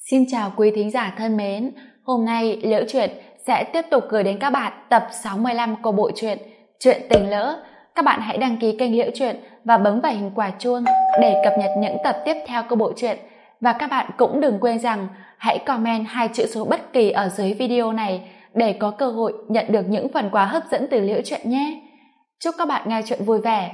Xin chào quý thính giả thân mến, hôm nay Liễu Chuyện sẽ tiếp tục gửi đến các bạn tập 65 của bộ truyện Chuyện Tình Lỡ. Các bạn hãy đăng ký kênh Liễu Chuyện và bấm vào hình quả chuông để cập nhật những tập tiếp theo của bộ truyện. Và các bạn cũng đừng quên rằng hãy comment 2 chữ số bất kỳ ở dưới video này để có cơ hội nhận được những phần quà hấp dẫn từ Liễu Chuyện nhé. Chúc các bạn nghe chuyện vui vẻ.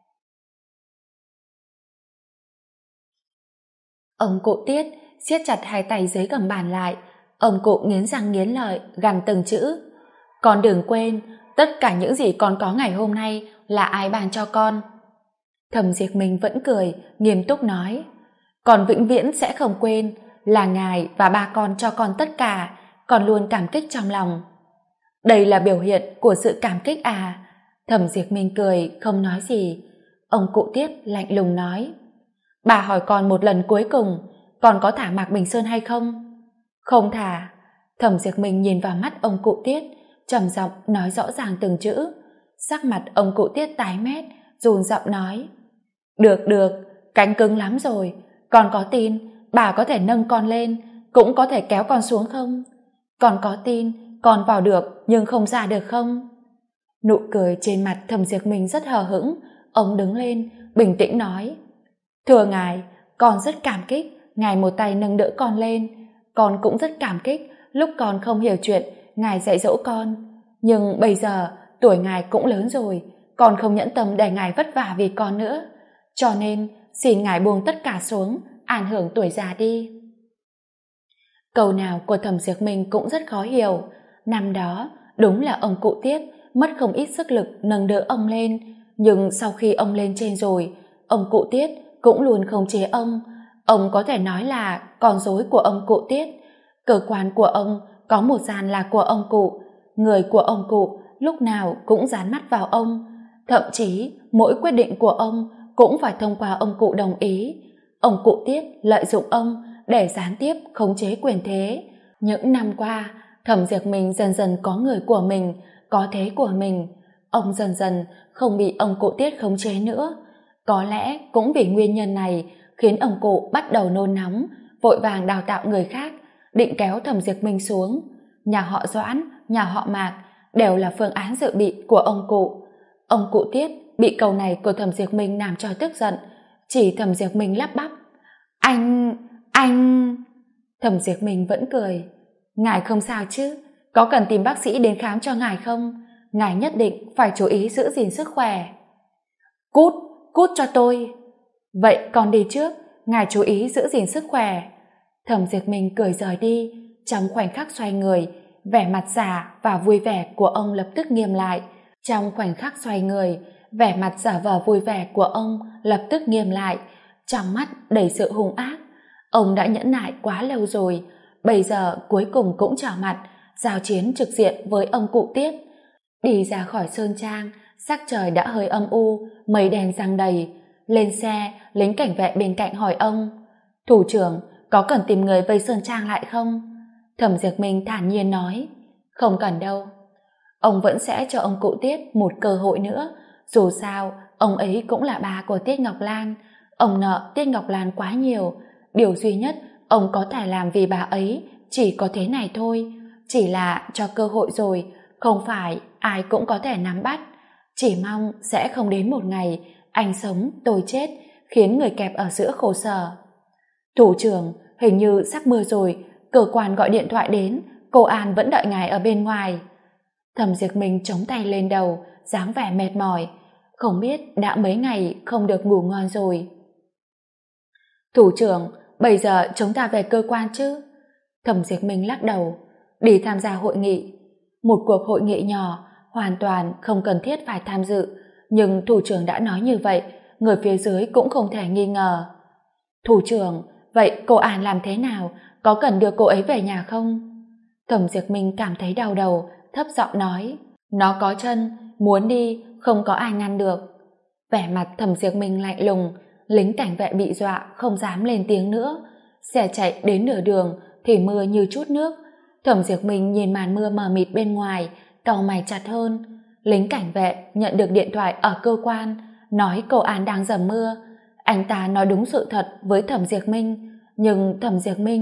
Ông cụ Tiết siết chặt hai tay dưới gầm bàn lại. Ông cụ nghiến răng nghiến lợi gằn từng chữ: "Con đừng quên, tất cả những gì con có ngày hôm nay là ai ban cho con." Thẩm Diệp Minh vẫn cười, nghiêm túc nói: "Con vĩnh viễn sẽ không quên, là ngài và ba con cho con tất cả, con luôn cảm kích trong lòng." "Đây là biểu hiện của sự cảm kích à?" Thẩm Diệp Minh cười không nói gì. Ông cụ Tiết lạnh lùng nói: "Bà hỏi con một lần cuối cùng, còn có thả Mạc Bình Sơn hay không?" "Không thả." Thẩm Diệp Minh nhìn vào mắt ông cụ Tiết, trầm giọng nói rõ ràng từng chữ. Sắc mặt ông cụ Tiết tái mét, run giọng nói: Được, cánh cứng lắm rồi, con có tin bà có thể nâng con lên, cũng có thể kéo con xuống không? Con có tin con vào được nhưng không ra được không?" Nụ cười trên mặt Thẩm Diệp Minh rất hờ hững. Ông đứng lên, bình tĩnh nói: "Thưa ngài, con rất cảm kích ngài một tay nâng đỡ con lên. Con cũng rất cảm kích lúc con không hiểu chuyện ngài dạy dỗ con. Nhưng bây giờ tuổi ngài cũng lớn rồi, con không nhẫn tâm để ngài vất vả vì con nữa. Cho nên xin ngài buông tất cả xuống, an hưởng tuổi già đi." Câu nào của Thẩm Diệp Minh cũng rất khó hiểu. Năm đó đúng là ông cụ Tiết mất không ít sức lực nâng đỡ ông lên, nhưng sau khi ông lên trên rồi, ông cụ Tiết cũng luôn khống chế ông. Ông có thể nói là con rối của ông cụ Tiết. Cơ quan của ông có một gian là của ông cụ, người của ông cụ lúc nào cũng dán mắt vào ông, thậm chí mỗi quyết định của ông cũng phải thông qua ông cụ đồng ý. Ông cụ Tiết lợi dụng ông để gián tiếp khống chế quyền thế. Những năm qua, Thẩm Diệp Minh dần dần có người của mình, có thế của mình. Ông dần dần không bị ông cụ Tiết khống chế nữa. Có lẽ cũng vì nguyên nhân này khiến ông cụ bắt đầu nôn nóng, vội vàng đào tạo người khác, định kéo Thẩm Diệp Minh xuống. Nhà họ Doãn, nhà họ Mạc đều là phương án dự bị của ông cụ. Ông cụ Tiết bị câu này của Thẩm Diệp Minh làm cho tức giận, chỉ Thẩm Diệp Minh lắp bắp: Anh... Thẩm Diệp Minh vẫn cười: "Ngài không sao chứ? Có cần tìm bác sĩ đến khám cho ngài không? Ngài nhất định phải chú ý giữ gìn sức khỏe." Cút cho tôi." "Vậy con đi trước, ngài chú ý giữ gìn sức khỏe." Thẩm Diệp Minh cười rời đi. Trong khoảnh khắc xoay người, vẻ mặt giả và vui vẻ của ông lập tức nghiêm lại. Trong mắt đầy sự hung ác. Ông đã nhẫn nại quá lâu rồi, bây giờ cuối cùng cũng trở mặt, giao chiến trực diện với ông cụ Tiết. Đi ra khỏi sơn trang, sắc trời đã hơi âm u, mây đen giăng đầy. Lên xe, lính cảnh vệ bên cạnh hỏi ông: "Thủ trưởng, có cần tìm người vây sơn trang lại không?" Thẩm Diệp Minh thản nhiên nói: "Không cần đâu." Ông vẫn sẽ cho ông cụ Tiết một cơ hội nữa. Dù sao, ông ấy cũng là ba của Tiết Ngọc Lan. Ông nợ Tiết Ngọc Lan quá nhiều. Điều duy nhất ông có thể làm vì bà ấy chỉ có thế này thôi. Chỉ là cho cơ hội rồi, không phải ai cũng có thể nắm bắt. Chỉ mong sẽ không đến một ngày anh sống tôi chết, khiến người kẹp ở giữa khổ sở. "Thủ trưởng, hình như sắp mưa rồi, cơ quan gọi điện thoại đến, cô An vẫn đợi ngài ở bên ngoài." Thẩm Diệp Minh chống tay lên đầu, dáng vẻ mệt mỏi. Không biết đã mấy ngày không được ngủ ngon rồi. "Thủ trưởng, bây giờ chúng ta về cơ quan chứ?" Thẩm Diệp Minh lắc đầu. "Đi tham gia hội nghị." Một cuộc hội nghị nhỏ, hoàn toàn không cần thiết phải tham dự, nhưng thủ trưởng đã nói như vậy, người phía dưới cũng không thể nghi ngờ. "Thủ trưởng, vậy cô An làm thế nào? Có cần đưa cô ấy về nhà không?" Thẩm Diệp Minh cảm thấy đau đầu, thấp giọng nói: "Nó có chân, muốn đi không có ai ngăn được." Vẻ mặt Thẩm Diệp Minh lạnh lùng. Lính cảnh vệ bị dọa không dám lên tiếng nữa. Xe chạy đến nửa đường thì mưa như chút nước. Thẩm Diệp Minh nhìn màn mưa mờ mịt bên ngoài, cau mày chặt hơn. Lính cảnh vệ nhận được điện thoại ở cơ quan, nói cô An đang dầm mưa. Anh ta nói đúng sự thật với Thẩm Diệp Minh, nhưng Thẩm Diệp Minh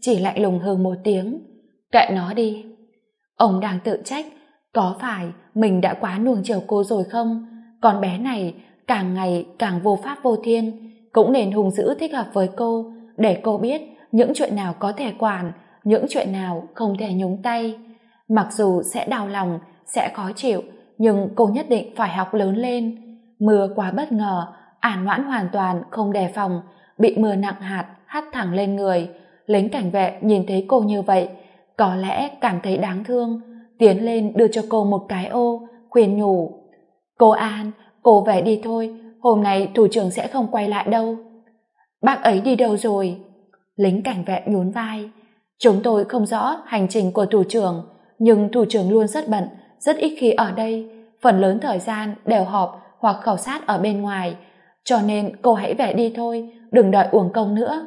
chỉ lạnh lùng hừ một tiếng, kệ nó đi. Ông đang tự trách, có phải mình đã quá nuông chiều cô rồi không? Con bé này càng ngày càng vô pháp vô thiên, cũng nên hung dữ thích hợp với cô, để cô biết những chuyện nào có thể quản, những chuyện nào không thể nhúng tay. Mặc dù sẽ đau lòng, sẽ khó chịu, nhưng cô nhất định phải học lớn lên. Mưa quá bất ngờ, An Noãn hoàn toàn không đề phòng, bị mưa nặng hạt hắt thẳng lên người. Lính cảnh vệ nhìn thấy cô như vậy, có lẽ cảm thấy đáng thương, tiến lên đưa cho cô một cái ô, khuyên nhủ: cô An, cô về đi thôi, hôm nay thủ trưởng sẽ không quay lại đâu. Bác ấy đi đâu rồi? Lính cảnh vệ nhún vai. Chúng tôi không rõ hành trình của thủ trưởng, nhưng thủ trưởng luôn rất bận, rất ít khi ở đây, phần lớn thời gian đều họp hoặc khảo sát ở bên ngoài, cho nên cô hãy về đi thôi, đừng đợi uổng công nữa.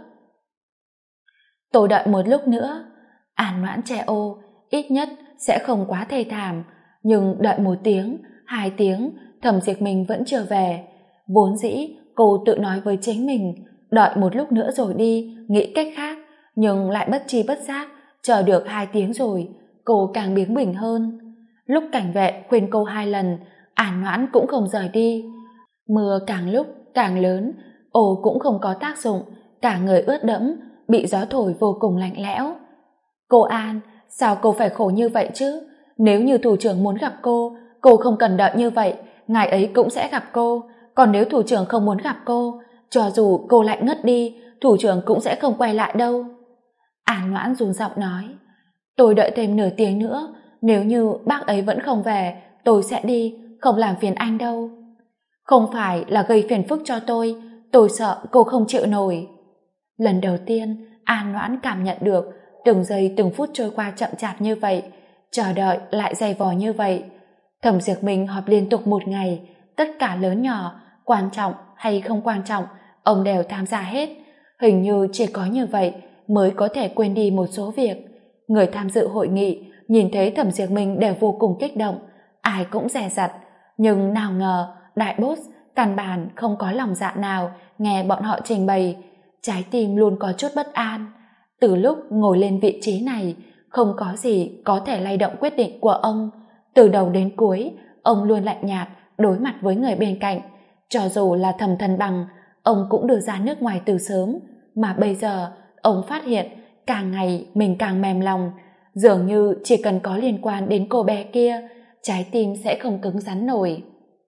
Tôi đợi một lúc nữa. An Noãn che ô, ít nhất sẽ không quá thê thảm, nhưng đợi 1 tiếng, 2 tiếng, Thẩm Diệp Minh vẫn chưa về. Vốn dĩ cô tự nói với chính mình, đợi một lúc nữa rồi đi, nghĩ cách khác, nhưng lại bất tri bất giác chờ được 2 tiếng rồi, cô càng biếng bỉnh hơn. Lúc cảnh vệ khuyên cô 2 lần, An Noãn cũng không rời đi. Mưa càng lúc càng lớn, ô cũng không có tác dụng, cả người ướt đẫm, bị gió thổi vô cùng lạnh lẽo. Cô An, sao cô phải khổ như vậy chứ? Nếu như thủ trưởng muốn gặp cô không cần đợi như vậy, ngài ấy cũng sẽ gặp cô. Còn nếu thủ trưởng không muốn gặp cô, cho dù cô lại ngất đi, thủ trưởng cũng sẽ không quay lại đâu. An Noãn run giọng nói, tôi đợi thêm nửa tiếng nữa, nếu như bác ấy vẫn không về, tôi sẽ đi, không làm phiền anh đâu. Không phải là gây phiền phức cho tôi sợ cô không chịu nổi. Lần đầu tiên, An Noãn cảm nhận được từng giây từng phút trôi qua chậm chạp như vậy, chờ đợi lại dày vò như vậy. Thẩm Diệp Minh họp liên tục 1 ngày, tất cả lớn nhỏ, quan trọng hay không quan trọng, ông đều tham gia hết. Hình như chỉ có như vậy mới có thể quên đi một số việc. Người tham dự hội nghị nhìn thấy Thẩm Diệp Minh đều vô cùng kích động, ai cũng dè dặt, nhưng nào ngờ đại boss căn bản không có lòng dạ nào nghe bọn họ trình bày. Trái tim luôn có chút bất an. Từ lúc ngồi lên vị trí này, không có gì có thể lay động quyết định của ông. Từ đầu đến cuối, ông luôn lạnh nhạt đối mặt với người bên cạnh. Cho dù là Thẩm Thần Bằng, ông cũng đưa ra nước ngoài từ sớm, mà bây giờ ông phát hiện càng ngày mình càng mềm lòng, dường như chỉ cần có liên quan đến cô bé kia, trái tim sẽ không cứng rắn nổi.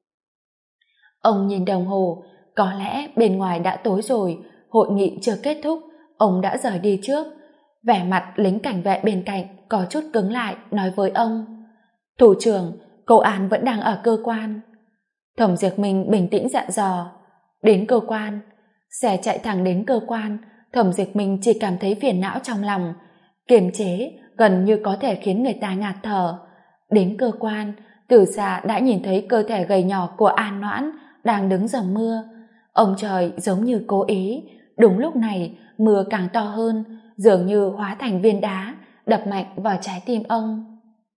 Ông nhìn đồng hồ, có lẽ bên ngoài đã tối rồi, hội nghị chưa kết thúc, ông đã rời đi trước. Vẻ mặt lính cảnh vệ bên cạnh có chút cứng lại, nói với ông, thủ trưởng, cô An vẫn đang ở cơ quan. Thẩm Diệp Minh bình tĩnh dặn dò, đến cơ quan. Xe chạy thẳng đến cơ quan, Thẩm Diệp Minh chỉ cảm thấy phiền não trong lòng, kiềm chế gần như có thể khiến người ta ngạt thở. Đến cơ quan, từ xa đã nhìn thấy cơ thể gầy nhỏ của An Noãn đang đứng dầm mưa. Ông trời giống như cố ý, đúng lúc này mưa càng to hơn, dường như hóa thành viên đá đập mạnh vào trái tim ông.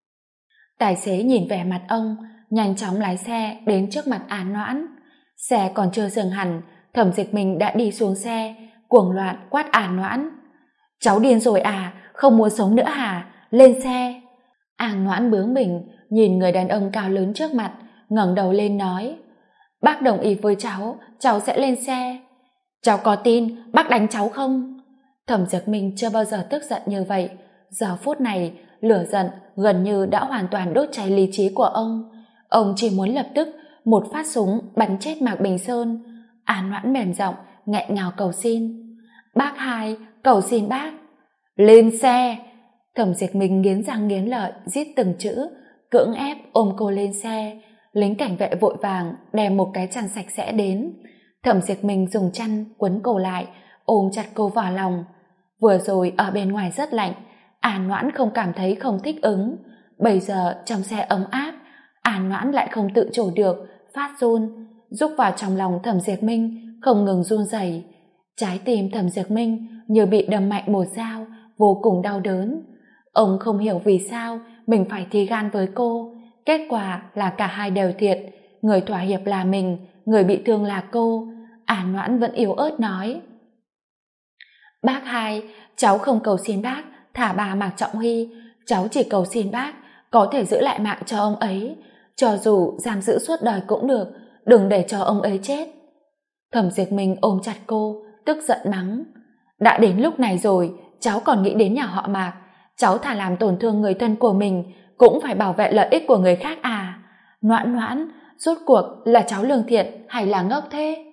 Tài xế nhìn vẻ mặt ông, nhanh chóng lái xe đến trước mặt An Noãn. Xe còn chưa dừng hẳn, Thẩm Dịch Minh đã đi xuống xe, cuồng loạn quát An Noãn, cháu điên rồi à, không muốn sống nữa hả, lên xe. An Noãn bướng bỉnh nhìn người đàn ông cao lớn trước mặt, ngẩng đầu lên nói, bác đồng ý với cháu sẽ lên xe. Cháu có tin bác đánh cháu không? Thẩm Diệp Minh chưa bao giờ tức giận như vậy, giờ phút này lửa giận gần như đã hoàn toàn đốt cháy lý trí của ông. Ông chỉ muốn lập tức một phát súng bắn chết Mạc Bình Sơn. An Noãn mềm giọng nghẹn ngào cầu xin, bác hai, cầu xin bác. Lên xe. Thẩm Diệp Minh nghiến răng nghiến lợi rít từng chữ, cưỡng ép ôm cô lên xe. Lính cảnh vệ vội vàng đem một cái chăn sạch sẽ đến. Thẩm Diệp Minh dùng chăn quấn cô lại, ôm chặt cô vào lòng. Vừa rồi ở bên ngoài rất lạnh, An Noãn không cảm thấy không thích ứng. Bây giờ trong xe ấm áp, An Noãn lại không tự chủ được, phát run, rúc vào trong lòng Thẩm Diệp Minh, không ngừng run rẩy. Trái tim Thẩm Diệp Minh như bị đâm mạnh một dao, vô cùng đau đớn. Ông không hiểu vì sao mình phải thi gan với cô. Kết quả là cả hai đều thiệt, người thỏa hiệp là mình, người bị thương là cô. An Noãn vẫn yếu ớt nói, Bác hai, cháu không cầu xin bác thả bà Mạc Trọng Huy, cháu chỉ cầu xin bác có thể giữ lại mạng cho ông ấy, cho dù giam giữ suốt đời cũng được, đừng để cho ông ấy chết. Thẩm Diệp Minh ôm chặt cô, tức giận mắng. Đã đến lúc này rồi, cháu còn nghĩ đến nhà họ Mạc, cháu thà làm tổn thương người thân của mình cũng phải bảo vệ lợi ích của người khác à? Noãn Noãn, rốt cuộc là cháu lương thiện hay là ngốc thế?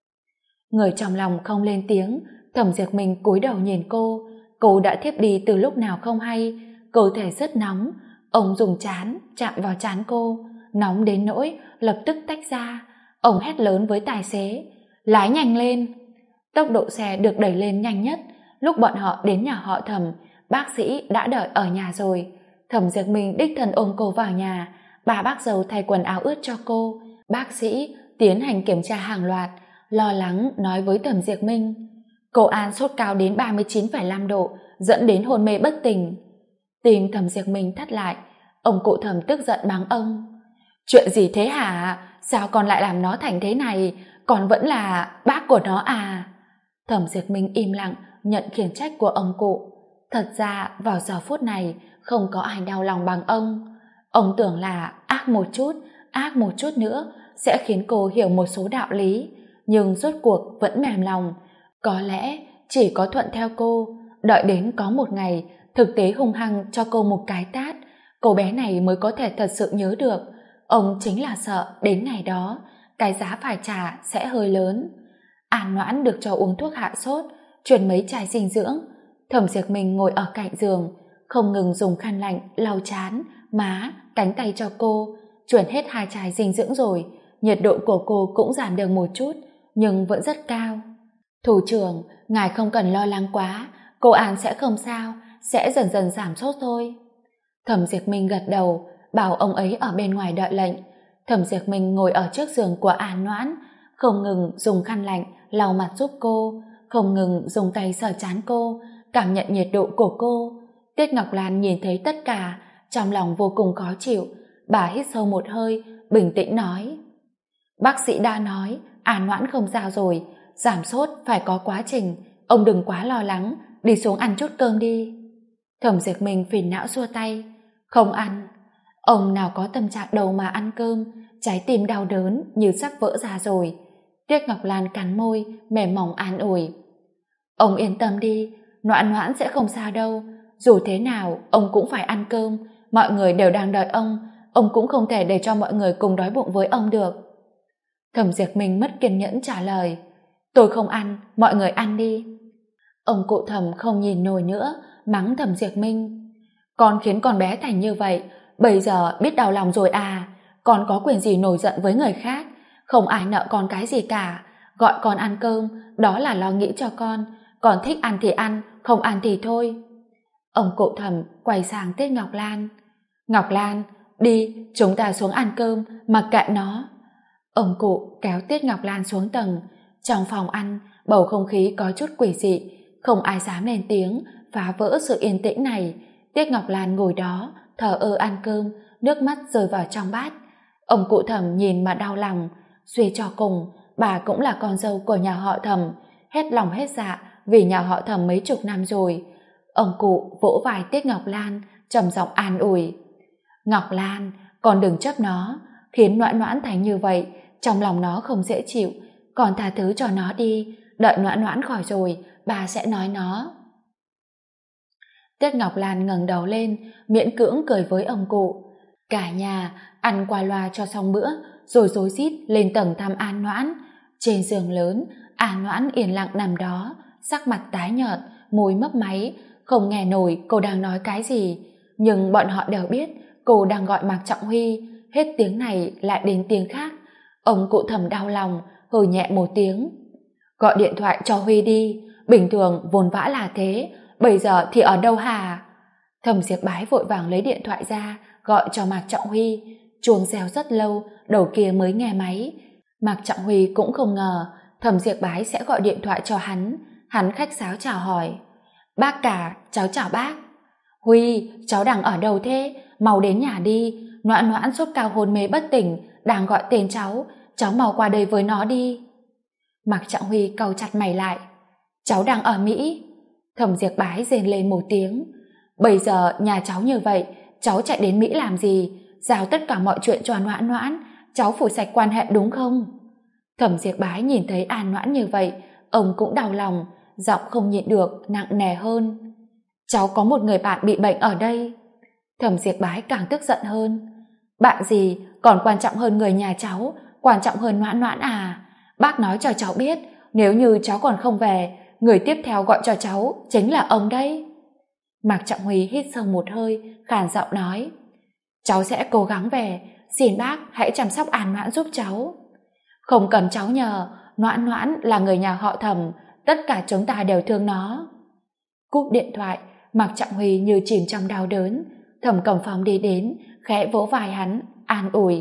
Người trong lòng không lên tiếng, Thẩm Diệp Minh cúi đầu nhìn cô đã thiếp đi từ lúc nào không hay, cơ thể rất nóng, ông dùng trán chạm vào trán cô, nóng đến nỗi lập tức tách ra. Ông hét lớn với tài xế, lái nhanh lên. Tốc độ xe được đẩy lên nhanh nhất. Lúc bọn họ đến nhà họ Thẩm, bác sĩ đã đợi ở nhà rồi. Thẩm Diệp Minh đích thân ôm cô vào nhà, bà bác dâu thay quần áo ướt cho cô. Bác sĩ tiến hành kiểm tra hàng loạt, lo lắng nói với Thẩm Diệp Minh, cô An sốt cao đến 39,5 độ, dẫn đến hôn mê bất tỉnh. Tim Thẩm Diệp Minh thắt lại, ông cụ Thẩm tức giận mắng ông. Chuyện gì thế hả? Sao con lại làm nó thành thế này? Con vẫn là bác của nó à? Thẩm Diệp Minh im lặng nhận khiển trách của ông cụ. Thật ra vào giờ phút này không có ai đau lòng bằng ông. Ông tưởng là ác một chút nữa sẽ khiến cô hiểu một số đạo lý, nhưng rốt cuộc vẫn mềm lòng. Có lẽ chỉ có thuận theo cô, đợi đến có một ngày thực tế hung hăng cho cô một cái tát, cô bé này mới có thể thật sự nhớ được. Ông chính là sợ đến ngày đó cái giá phải trả sẽ hơi lớn. An Noãn được cho uống thuốc hạ sốt, chuyển mấy chai dinh dưỡng. Thẩm Diệp Minh ngồi ở cạnh giường, không ngừng dùng khăn lạnh lau trán, má, cánh tay cho cô. Chuyển hết 2 chai dinh dưỡng rồi, nhiệt độ của cô cũng giảm được một chút, nhưng vẫn rất cao. Thủ trưởng, ngài không cần lo lắng quá, cô An sẽ không sao, sẽ dần dần giảm sốt thôi. Thẩm Diệp Minh gật đầu, bảo ông ấy ở bên ngoài đợi lệnh. Thẩm Diệp Minh ngồi ở trước giường của An Noãn, không ngừng dùng khăn lạnh lau mặt giúp cô, không ngừng dùng tay sờ trán cô, cảm nhận nhiệt độ của cô. Tiết Ngọc Lan nhìn thấy tất cả, trong lòng vô cùng khó chịu. Bà hít sâu một hơi, bình tĩnh nói, bác sĩ đã nói An Noãn không sao rồi, giảm sốt phải có quá trình, ông đừng quá lo lắng, đi xuống ăn chút cơm đi. Thẩm Diệp Minh phiền não xua tay, không ăn. Ông nào có tâm trạng đâu mà ăn cơm, trái tim đau đớn như sắp vỡ ra rồi. Tiết Ngọc Lan cắn môi, mềm mỏng an ủi, ông yên tâm đi, Noãn Noãn sẽ không sao đâu, dù thế nào ông cũng phải ăn cơm, mọi người đều đang đợi ông cũng không thể để cho mọi người cùng đói bụng với ông được. Thẩm Diệp Minh mất kiên nhẫn trả lời, tôi không ăn, mọi người ăn đi. Ông cụ Thẩm không nhìn nổi nữa, mắng Thẩm Diệp Minh, con khiến con bé thành như vậy, bây giờ biết đau lòng rồi à? Con có quyền gì nổi giận với người khác? Không ai nợ con cái gì cả, gọi con ăn cơm đó là lo nghĩ cho con thích ăn thì ăn, không ăn thì thôi. Ông cụ Thẩm quay sang Tiết Ngọc Lan, Ngọc Lan, đi, chúng ta xuống ăn cơm, mặc kệ nó. Ông cụ kéo Tiết Ngọc Lan xuống tầng. Trong phòng ăn, bầu không khí có chút quỷ dị, không ai dám lên tiếng phá vỡ sự yên tĩnh này. Tiết Ngọc Lan ngồi đó thờ ơ ăn cơm, nước mắt rơi vào trong bát. Ông cụ Thẩm nhìn mà đau lòng. Suy cho cùng, bà cũng là con dâu của nhà họ Thẩm, hết lòng hết dạ vì nhà họ Thẩm mấy chục năm rồi. Ông cụ vỗ vai Tiết Ngọc Lan, trầm giọng an ủi, Ngọc Lan, con đừng chấp nó, khiến Noãn Noãn thành như vậy, trong lòng nó không dễ chịu, còn tha thứ cho nó đi, đợi Noãn Noãn khỏi rồi, bà sẽ nói nó. Tiết Ngọc Lan ngẩng đầu lên, miễn cưỡng cười với ông cụ. Cả nhà ăn qua loa cho xong bữa, rồi rối rít lên tầng thăm An Noãn. Trên giường lớn, An Noãn yên lặng nằm đó, sắc mặt tái nhợt, môi mấp máy, không nghe nổi cô đang nói cái gì. Nhưng bọn họ đều biết cô đang gọi Mạc Trọng Huy, hết tiếng này lại đến tiếng khác. Ông cụ Thẩm đau lòng, hừ nhẹ một tiếng, gọi điện thoại cho Huy đi, bình thường vốn vã là thế, bây giờ thì ở đâu hả? Thẩm Diệp Bái vội vàng lấy điện thoại ra gọi cho Mạc Trọng Huy. Chuông reo rất lâu, đầu kia mới nghe máy. Mạc Trọng Huy cũng không ngờ Thẩm Diệp Bái sẽ gọi điện thoại cho hắn khách sáo chào hỏi, bác cả, cháu chào bác. Huy, cháu đang ở đâu thế? Mau đến nhà đi, Noãn Noãn sốt cao hôn mê bất tỉnh, đang gọi tên cháu mau qua đây với nó đi. Mạc Trọng Huy cau chặt mày lại, cháu đang ở Mỹ. Thẩm Diệp Bái rên lên một tiếng. Bây giờ nhà cháu như vậy, cháu chạy đến Mỹ làm gì? Giao tất cả mọi chuyện cho Noãn Noãn, cháu phủi sạch quan hệ đúng không? Thẩm Diệp Bái nhìn thấy An Noãn như vậy, ông cũng đau lòng, giọng không nhịn được nặng nề hơn. Cháu có một người bạn bị bệnh ở đây. Thẩm Diệp Bái càng tức giận hơn. Bạn gì còn quan trọng hơn người nhà cháu, quan trọng hơn Noãn Noãn à? Bác nói cho cháu biết, nếu như cháu còn không về, người tiếp theo gọi cho cháu chính là ông đấy. Mạc Trọng Huy hít sâu một hơi, khàn giọng nói. Cháu sẽ cố gắng về, xin bác hãy chăm sóc An Noãn giúp cháu. Không cần cháu nhờ, Noãn Noãn là người nhà họ Thẩm, tất cả chúng ta đều thương nó. Cúp điện thoại, Mạc Trọng Huy như chìm trong đau đớn. Thẩm Cẩm Phong đi đến, khẽ vỗ vai hắn, an ủi.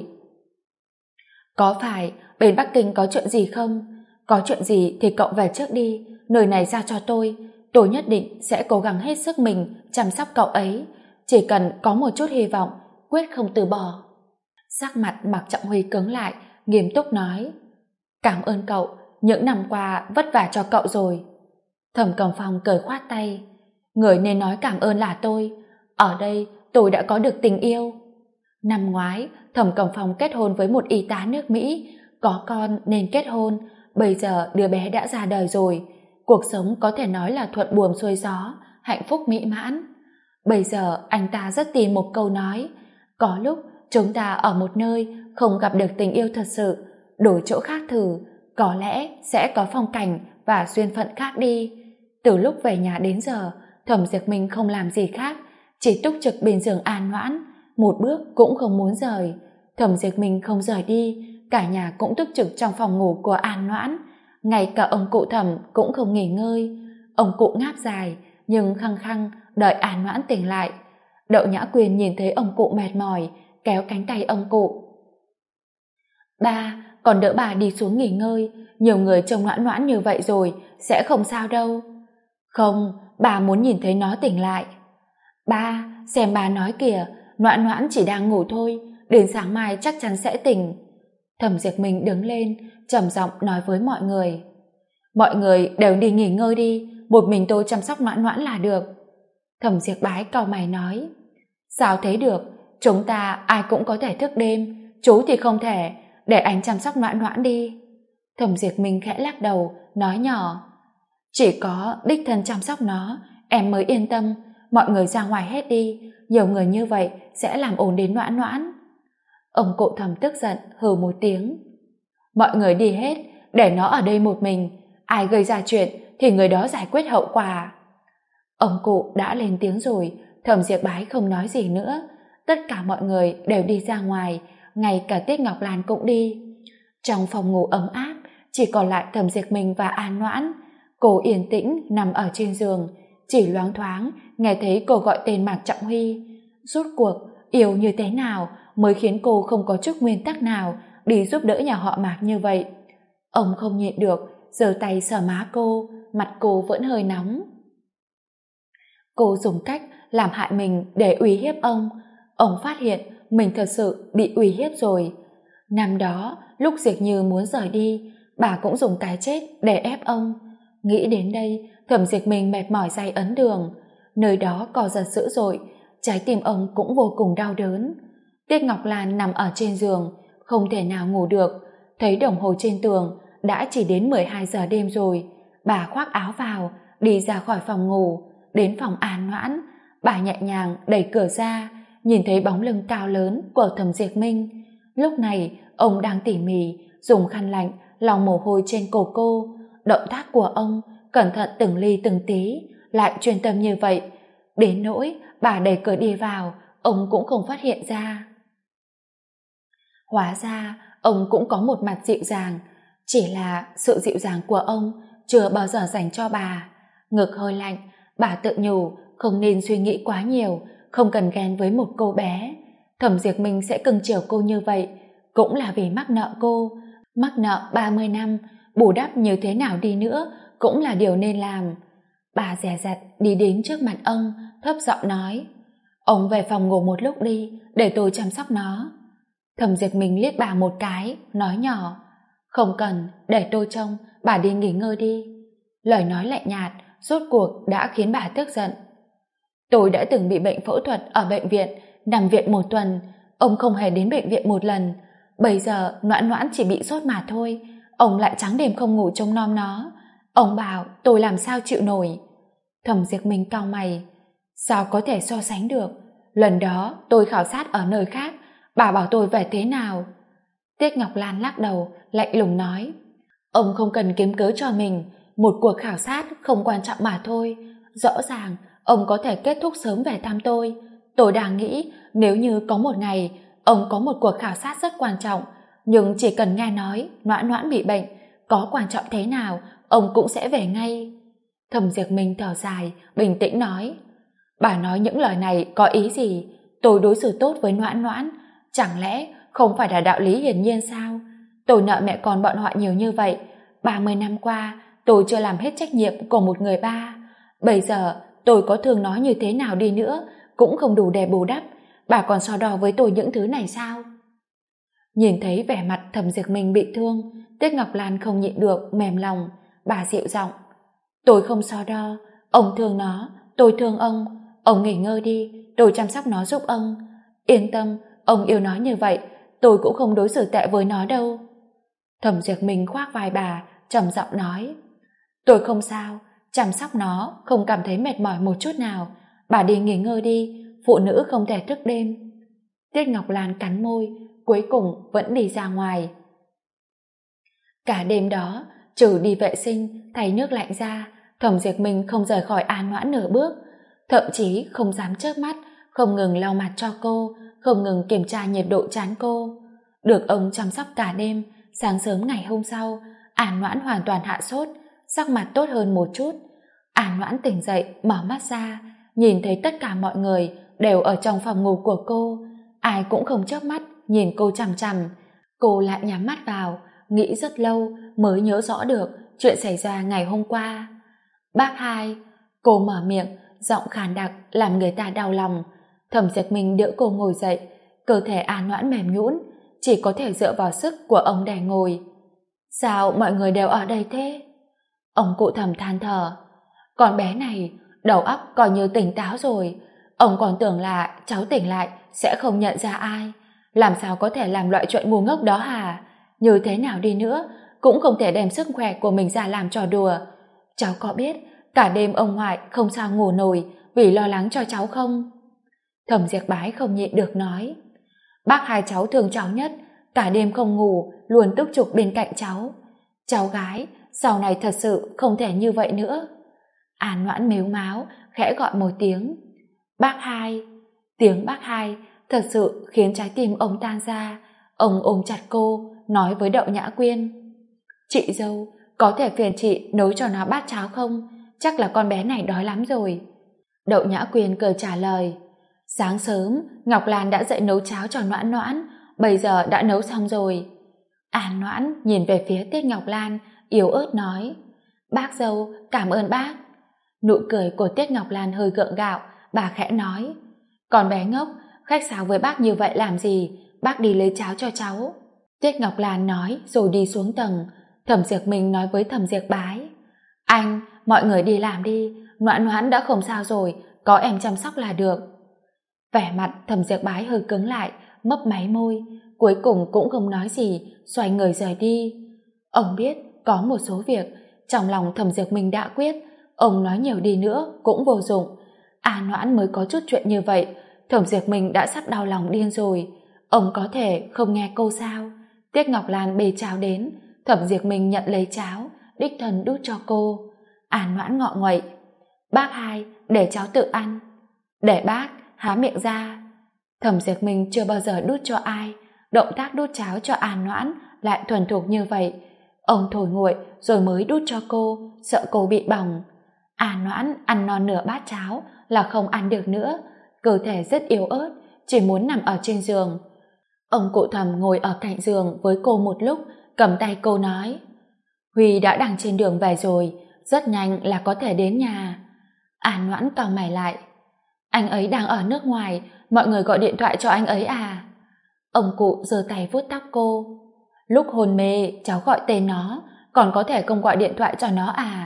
Có phải bên Bắc Kinh có chuyện gì không? Có chuyện gì thì cậu về trước đi, nơi này giao cho tôi nhất định sẽ cố gắng hết sức mình chăm sóc cậu ấy. Chỉ cần có một chút hy vọng, quyết không từ bỏ. Sắc mặt Mạc Trọng Huy cứng lại, nghiêm túc nói. Cảm ơn cậu, những năm qua vất vả cho cậu rồi. Thẩm Cẩm Phong cười khoát tay. Người nên nói cảm ơn là tôi. Ở đây tôi đã có được tình yêu. Năm ngoái, Thẩm Cẩm Phong kết hôn với một y tá nước Mỹ, có con nên kết hôn. Bây giờ đứa bé đã ra đời rồi. Cuộc sống có thể nói là thuận buồm xuôi gió, hạnh phúc mỹ mãn. Bây giờ anh ta rất tin một câu nói. Có lúc chúng ta ở một nơi không gặp được tình yêu thật sự, đổi chỗ khác thử, có lẽ sẽ có phong cảnh và duyên phận khác đi. Từ lúc về nhà đến giờ, Thẩm Diệp Minh không làm gì khác, chỉ túc trực bên giường An Noãn, một bước cũng không muốn rời. Thẩm Diệp Minh không rời đi, cả nhà cũng túc trực trong phòng ngủ của An Noãn, ngay cả ông cụ Thẩm cũng không nghỉ ngơi. Ông cụ ngáp dài, nhưng khăng khăng đợi An Noãn tỉnh lại. Đậu Nhã Quyên nhìn thấy ông cụ mệt mỏi, kéo cánh tay ông cụ. Ba, còn đỡ bà đi xuống nghỉ ngơi, nhiều người trông Noãn Noãn như vậy rồi, sẽ không sao đâu. Không, bà muốn nhìn thấy nó tỉnh lại. Ba, xem bà nói kìa, Noãn Noãn chỉ đang ngủ thôi, đến sáng mai chắc chắn sẽ tỉnh. Thẩm Diệp Minh đứng lên, trầm giọng nói với mọi người. Mọi người đều đi nghỉ ngơi đi, một mình tôi chăm sóc Noãn Noãn là được. Thẩm Diệp Bái cau mày nói. Sao thế được, chúng ta ai cũng có thể thức đêm, chú thì không thể, để anh chăm sóc Noãn Noãn đi. Thẩm Diệp Minh khẽ lắc đầu, nói nhỏ. Chỉ có đích thân chăm sóc nó, em mới yên tâm, mọi người ra ngoài hết đi, nhiều người như vậy sẽ làm ồn đến Noãn Noãn. Ông cụ Thẩm tức giận, hừ một tiếng. Mọi người đi hết, để nó ở đây một mình, ai gây ra chuyện thì người đó giải quyết hậu quả. Ông cụ đã lên tiếng rồi, Thẩm Diệp Bái không nói gì nữa. Tất cả mọi người đều đi ra ngoài, ngay cả Tiết Ngọc Lan cũng đi. Trong phòng ngủ ấm áp, chỉ còn lại Thẩm Diệp Minh và An Noãn. Cô yên tĩnh nằm ở trên giường, chỉ loáng thoáng nghe thấy cô gọi tên Mạc Trọng Huy. Rốt cuộc yêu như thế nào mới khiến cô không có chút nguyên tắc nào đi giúp đỡ nhà họ Mạc như vậy? Ông không nhịn được, giơ tay sờ má cô, mặt cô vẫn hơi nóng. Cô dùng cách làm hại mình để uy hiếp ông. Ông phát hiện mình thật sự bị uy hiếp rồi. Năm đó, lúc Diệp Như muốn rời đi, bà cũng dùng cái chết để ép ông. Nghĩ đến đây, Thẩm Diệp Minh mệt mỏi day ấn đường. Nơi đó co giật dữ dội, trái tim ông cũng vô cùng đau đớn. Tiết Ngọc Lan nằm ở trên giường, không thể nào ngủ được. Thấy đồng hồ trên tường đã chỉ đến 12 giờ đêm rồi. Bà khoác áo vào, đi ra khỏi phòng ngủ, đến phòng An Noãn. Bà nhẹ nhàng đẩy cửa ra, nhìn thấy bóng lưng cao lớn của Thẩm Diệp Minh. Lúc này, ông đang tỉ mỉ dùng khăn lạnh lau mồ hôi trên cổ cô. Động tác của ông cẩn thận từng ly từng tí, lại chuyên tâm như vậy, đến nỗi bà đẩy cửa đi vào, ông cũng không phát hiện ra. Hóa ra, ông cũng có một mặt dịu dàng, chỉ là sự dịu dàng của ông chưa bao giờ dành cho bà. Ngực hơi lạnh, bà tự nhủ không nên suy nghĩ quá nhiều, không cần ghen với một cô bé. Thẩm Diệp Minh sẽ cưng chiều cô như vậy, cũng là vì mắc nợ cô. Mắc nợ 30 năm, bù đắp như thế nào đi nữa cũng là điều nên làm. Bà dè dặt đi đến trước mặt ông, thấp giọng nói. Ông về phòng ngủ một lúc đi, để tôi chăm sóc nó. Thẩm Diệp Minh liếc bà một cái, nói nhỏ. Không cần, để tôi trông, bà đi nghỉ ngơi đi. Lời nói lạnh nhạt, rốt cuộc đã khiến bà tức giận. Tôi đã từng bị bệnh phẫu thuật ở bệnh viện, nằm viện 1 tuần, ông không hề đến bệnh viện 1 lần. Bây giờ Noãn Noãn chỉ bị sốt mà thôi, ông lại trắng đêm không ngủ trông nom nó. Ông bảo tôi làm sao chịu nổi. Thẩm Diệp Minh cau mày. Sao có thể so sánh được? Lần đó tôi khảo sát ở nơi khác, bà bảo tôi về thế nào? Tiết Ngọc Lan lắc đầu, lạnh lùng nói. Ông không cần kiếm cớ cho mình, một cuộc khảo sát không quan trọng mà thôi. Rõ ràng ông có thể kết thúc sớm về thăm tôi. Tôi đang nghĩ nếu như có một ngày ông có một cuộc khảo sát rất quan trọng, nhưng chỉ cần nghe nói Noãn Noãn bị bệnh, có quan trọng thế nào ông cũng sẽ về ngay. Thẩm Diệp Minh thở dài, bình tĩnh nói. Bà nói những lời này có ý gì? Tôi đối xử tốt với Noãn Noãn, chẳng lẽ không phải là đạo lý hiển nhiên sao? Tôi nợ mẹ con bọn họ nhiều như vậy, 30 năm qua tôi chưa làm hết trách nhiệm của một người ba. Bây giờ tôi có thường nói như thế nào đi nữa cũng không đủ để bù đắp. Bà còn so đo với tôi những thứ này sao? Nhìn thấy vẻ mặt Thẩm Diệp Minh bị thương, Tiết Ngọc Lan không nhịn được mềm lòng. Bà dịu giọng. Tôi không so đo, ông thương nó, tôi thương ông nghỉ ngơi đi, tôi chăm sóc nó giúp ông. Yên tâm, ông yêu nó như vậy, tôi cũng không đối xử tệ với nó đâu. Thẩm Diệp Minh khoác vai bà, trầm giọng nói. Tôi không sao, chăm sóc nó không cảm thấy mệt mỏi một chút nào. Bà đi nghỉ ngơi đi, phụ nữ không thể thức đêm. Tiết Ngọc Lan cắn môi, cuối cùng vẫn đi ra ngoài. Cả đêm đó, trừ đi vệ sinh, thay nước lạnh ra, Thẩm Diệp Minh không rời khỏi An Noãn nửa bước, thậm chí không dám chớp mắt, không ngừng lau mặt cho cô, không ngừng kiểm tra nhiệt độ trán cô. Được ông chăm sóc cả đêm, sáng sớm ngày hôm sau, An Noãn hoàn toàn hạ sốt, sắc mặt tốt hơn một chút. An Noãn tỉnh dậy, mở mắt ra, nhìn thấy tất cả mọi người đều ở trong phòng ngủ của cô, ai cũng không chớp mắt nhìn cô chằm chằm. Cô lại nhắm mắt vào, nghĩ rất lâu mới nhớ rõ được chuyện xảy ra ngày hôm qua. Bác hai, cô mở miệng, giọng khàn đặc làm người ta đau lòng. Thẩm Diệp Minh đỡ cô ngồi dậy, cơ thể An Noãn mềm nhũn, chỉ có thể dựa vào sức của ông để ngồi. Sao mọi người đều ở đây thế? Ông cụ Thẩm than thở. Con bé này đầu óc coi như tỉnh táo rồi, ông còn tưởng là cháu tỉnh lại sẽ không nhận ra ai. Làm sao có thể làm loại chuyện ngu ngốc đó hả? Như thế nào đi nữa cũng không thể đem sức khỏe của mình ra làm trò đùa. Cháu có biết cả đêm ông ngoại không sao ngủ nổi vì lo lắng cho cháu không? Thẩm Diệp Bái không nhịn được nói. Bác hai cháu thương cháu nhất, cả đêm không ngủ, luôn túc trực bên cạnh cháu. Cháu gái, sau này thật sự không thể như vậy nữa. An Noãn mếu máo, khẽ gọi một tiếng. Bác hai. Tiếng bác hai thật sự khiến trái tim ông tan ra. Ông ôm chặt cô, nói với Đậu Nhã Quyên. Chị dâu, có thể phiền chị nấu cho nó bát cháo không? Chắc là con bé này đói lắm rồi. Đậu Nhã Quyên cười trả lời. Sáng sớm, Ngọc Lan đã dậy nấu cháo cho Noãn Noãn, bây giờ đã nấu xong rồi. An Noãn nhìn về phía Tiết Ngọc Lan, yếu ớt nói. Bác dâu, cảm ơn bác. Nụ cười của Tiết Ngọc Lan hơi gượng gạo, bà khẽ nói. Con bé ngốc, khách sáo với bác như vậy làm gì, bác đi lấy cháo cho cháu. Tiết Ngọc Lan nói rồi đi xuống tầng. Thẩm Diệp Minh nói với Thẩm Diệp Bái. Anh, mọi người đi làm đi, Noãn Noãn đã không sao rồi, có em chăm sóc là được. Vẻ mặt Thẩm Diệp Bái hơi cứng lại, mấp máy môi, cuối cùng cũng không nói gì, xoay người rời đi. Ông biết có một số việc trong lòng Thẩm Diệp Minh đã quyết, ông nói nhiều đi nữa cũng vô dụng. An Noãn mới có chút chuyện như vậy, Thẩm Diệp Minh đã sắp đau lòng điên rồi. Ông có thể không nghe cô sao? Tiết Ngọc Lan bê cháo đến, Thẩm Diệp Minh nhận lấy cháo, đích thân đút cho cô. An Noãn ngọ nguậy. Bác hai, để cháu tự ăn. Để bác, há miệng ra. Thẩm Diệp Minh chưa bao giờ đút cho ai, động tác đút cháo cho An Noãn lại thuần thục như vậy. Ông thổi nguội rồi mới đút cho cô, sợ cô bị bỏng. An Noãn ăn non nửa bát cháo là không ăn được nữa, cơ thể rất yếu ớt, chỉ muốn nằm ở trên giường. Ông cụ Thẩm ngồi ở cạnh giường với cô một lúc, cầm tay cô nói. Huy đã đang trên đường về rồi, rất nhanh là có thể đến nhà. An Noãn cau mày lại. Anh ấy đang ở nước ngoài, mọi người gọi điện thoại cho anh ấy à? Ông cụ giơ tay vuốt tóc cô. Lúc hôn mê cháu gọi tên nó, còn có thể không gọi điện thoại cho nó à?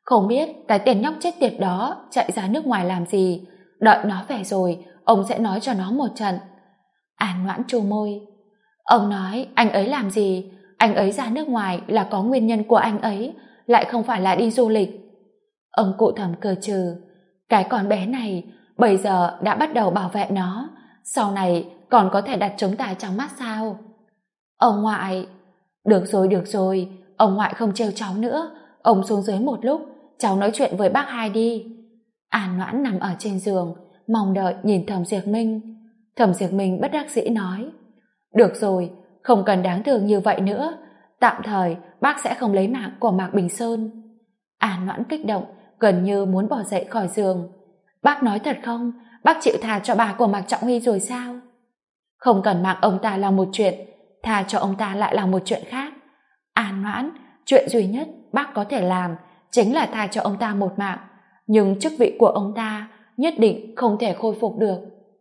Không biết cái tên nhóc chết tiệt đó chạy ra nước ngoài làm gì, đợi nó về rồi ông sẽ nói cho nó một trận. An Noãn trù môi. Ông nói anh ấy làm gì? Anh ấy ra nước ngoài là có nguyên nhân của anh ấy, lại không phải là đi du lịch. Ông cụ Thẩm cười trừ. Cái con bé này bây giờ đã bắt đầu bảo vệ nó, sau này còn có thể đặt trống tài trong mắt sao? Ông ngoại... Được rồi, ông ngoại không trêu cháu nữa, ông xuống dưới một lúc, cháu nói chuyện với bác hai đi. An Noãn nằm ở trên giường, mong đợi nhìn Thẩm Diệp Minh. Thẩm Diệp Minh bất đắc dĩ nói, được rồi, không cần đáng thương như vậy nữa, tạm thời bác sẽ không lấy mạng của Mạc Bình Sơn. An Noãn kích động, gần như muốn bỏ dậy khỏi giường. Bác nói thật không? Bác chịu tha cho bà của Mạc Trọng Huy rồi sao? Không cần mạng ông ta là một chuyện, tha cho ông ta lại là một chuyện khác. An Noãn, chuyện duy nhất bác có thể làm chính là tha cho ông ta một mạng, nhưng chức vị của ông ta nhất định không thể khôi phục được.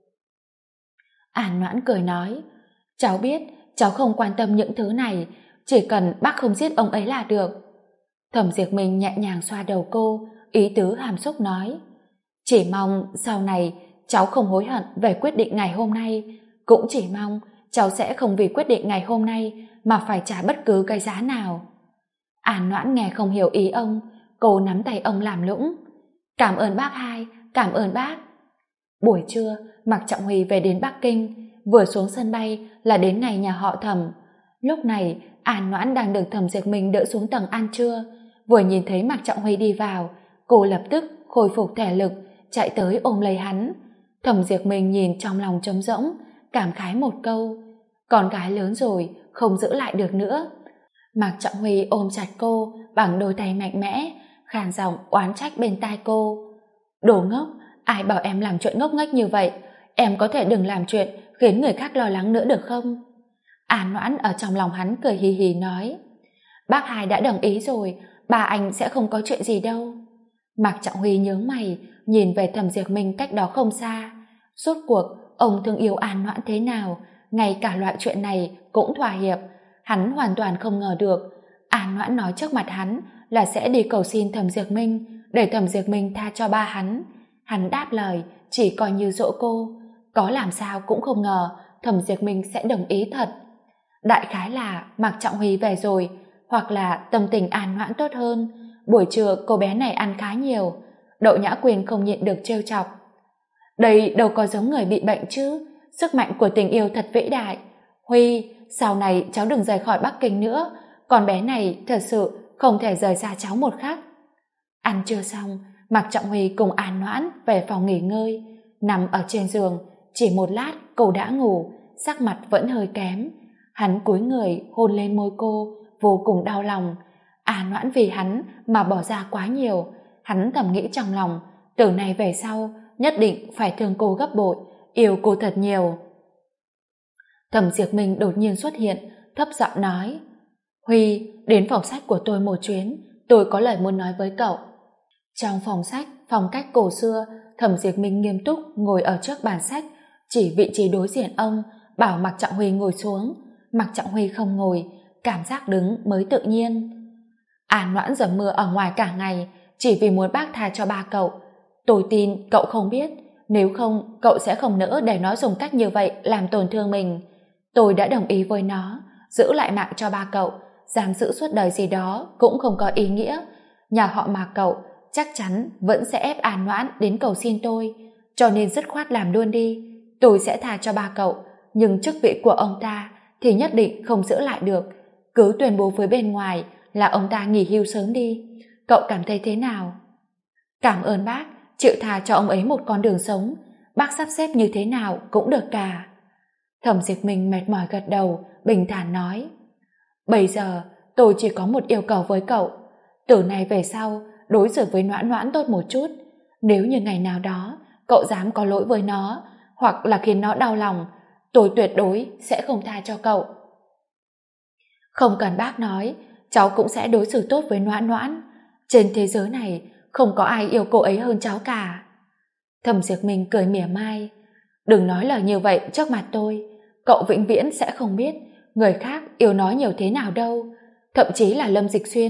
An Noãn cười nói, cháu biết, cháu không quan tâm những thứ này, chỉ cần bác không giết ông ấy là được. Thẩm Diệp Minh nhẹ nhàng xoa đầu cô, ý tứ hàm xúc nói, chỉ mong sau này cháu không hối hận về quyết định ngày hôm nay, cũng chỉ mong cháu sẽ không vì quyết định ngày hôm nay mà phải trả bất cứ cái giá nào. An Noãn nghe không hiểu ý ông, cô nắm tay ông làm lũng. Cảm ơn bác hai, cảm ơn bác. Buổi trưa, Mạc Trọng Huy về đến Bắc Kinh, vừa xuống sân bay là đến ngày nhà họ Thẩm. Lúc này, An Noãn đang được Thẩm Diệp Minh đỡ xuống tầng ăn trưa, vừa nhìn thấy Mạc Trọng Huy đi vào, cô lập tức khôi phục thể lực, chạy tới ôm lấy hắn. Thẩm Diệp Minh nhìn trong lòng trống rỗng, cảm khái một câu, con gái lớn rồi, không giữ lại được nữa. Mạc Trọng Huy ôm chặt cô bằng đôi tay mạnh mẽ, khàn giọng oán trách bên tai cô. Đồ ngốc, ai bảo em làm chuyện ngốc nghếch như vậy, em có thể đừng làm chuyện khiến người khác lo lắng nữa được không? An Noãn ở trong lòng hắn cười hì hì nói, bác hai đã đồng ý rồi, bà anh sẽ không có chuyện gì đâu. Mạc Trọng Huy nhướng mày, nhìn về Thẩm Diệp Minh cách đó không xa. Rốt cuộc, ông thương yêu An Noãn thế nào, ngay cả loại chuyện này cũng thỏa hiệp. Hắn hoàn toàn không ngờ được, An Noãn nói trước mặt hắn là sẽ đi cầu xin Thẩm Diệp Minh, để Thẩm Diệp Minh tha cho ba hắn. Hắn đáp lời, chỉ coi như dỗ cô. Có làm sao cũng không ngờ Thẩm Diệp Minh sẽ đồng ý thật. Đại khái là Mạc Trọng Huy về rồi, hoặc là tâm tình An Noãn tốt hơn. Buổi trưa cô bé này ăn khá nhiều. Đậu Nhã Quyền không nhịn được trêu chọc. Đây đâu có giống người bị bệnh chứ, sức mạnh của tình yêu thật vĩ đại. Huy, sau này cháu đừng rời khỏi Bắc Kinh nữa, con bé này thật sự không thể rời xa cháu một khắc. Ăn trưa xong, Mạc Trọng Huy cùng An Noãn về phòng nghỉ ngơi. Nằm ở trên giường, chỉ một lát cô đã ngủ, sắc mặt vẫn hơi kém. Hắn cúi người hôn lên môi cô, vô cùng đau lòng. An Noãn vì hắn mà bỏ ra quá nhiều. Hắn thầm nghĩ trong lòng, từ nay về sau nhất định phải thương cô gấp bội, yêu cô thật nhiều. Thẩm Diệp Minh đột nhiên xuất hiện, thấp giọng nói, Huy, đến phòng sách của tôi một chuyến, tôi có lời muốn nói với cậu. Trong phòng sách, phong cách cổ xưa, Thẩm Diệp Minh nghiêm túc ngồi ở trước bàn sách, chỉ vị trí đối diện ông, bảo Mạc Trọng Huy ngồi xuống. Mạc Trọng Huy không ngồi, cảm giác đứng mới tự nhiên. An Noãn dầm mưa ở ngoài cả ngày, chỉ vì muốn bác tha cho ba cậu. Tôi tin cậu không biết, nếu không cậu sẽ không nỡ để nó dùng cách như vậy làm tổn thương mình. Tôi đã đồng ý với nó, giữ lại mạng cho ba cậu, giam giữ suốt đời gì đó cũng không có ý nghĩa. Nhà họ Mạc cậu chắc chắn vẫn sẽ ép An Noãn đến cầu xin tôi, cho nên dứt khoát làm luôn đi. Tôi sẽ tha cho ba cậu, nhưng chức vị của ông ta thì nhất định không giữ lại được. Cứ tuyên bố với bên ngoài là ông ta nghỉ hưu sớm đi. Cậu cảm thấy thế nào? Cảm ơn bác, chịu tha cho ông ấy một con đường sống. Bác sắp xếp như thế nào cũng được cả. Thẩm Diệp Minh mệt mỏi gật đầu, bình thản nói, bây giờ tôi chỉ có một yêu cầu với cậu. Từ nay về sau, đối xử với Noãn Noãn tốt một chút. Nếu như ngày nào đó cậu dám có lỗi với nó, hoặc là khiến nó đau lòng, tôi tuyệt đối sẽ không tha cho cậu. Không cần bác nói, cháu cũng sẽ đối xử tốt với Noãn Noãn. Trên thế giới này không có ai yêu cô ấy hơn cháu cả. Thẩm Diệp Minh cười mỉa mai, đừng nói lời như vậy trước mặt tôi. Cậu vĩnh viễn sẽ không biết người khác yêu nó nhiều thế nào đâu. Thậm chí là Lâm Dịch Xuyên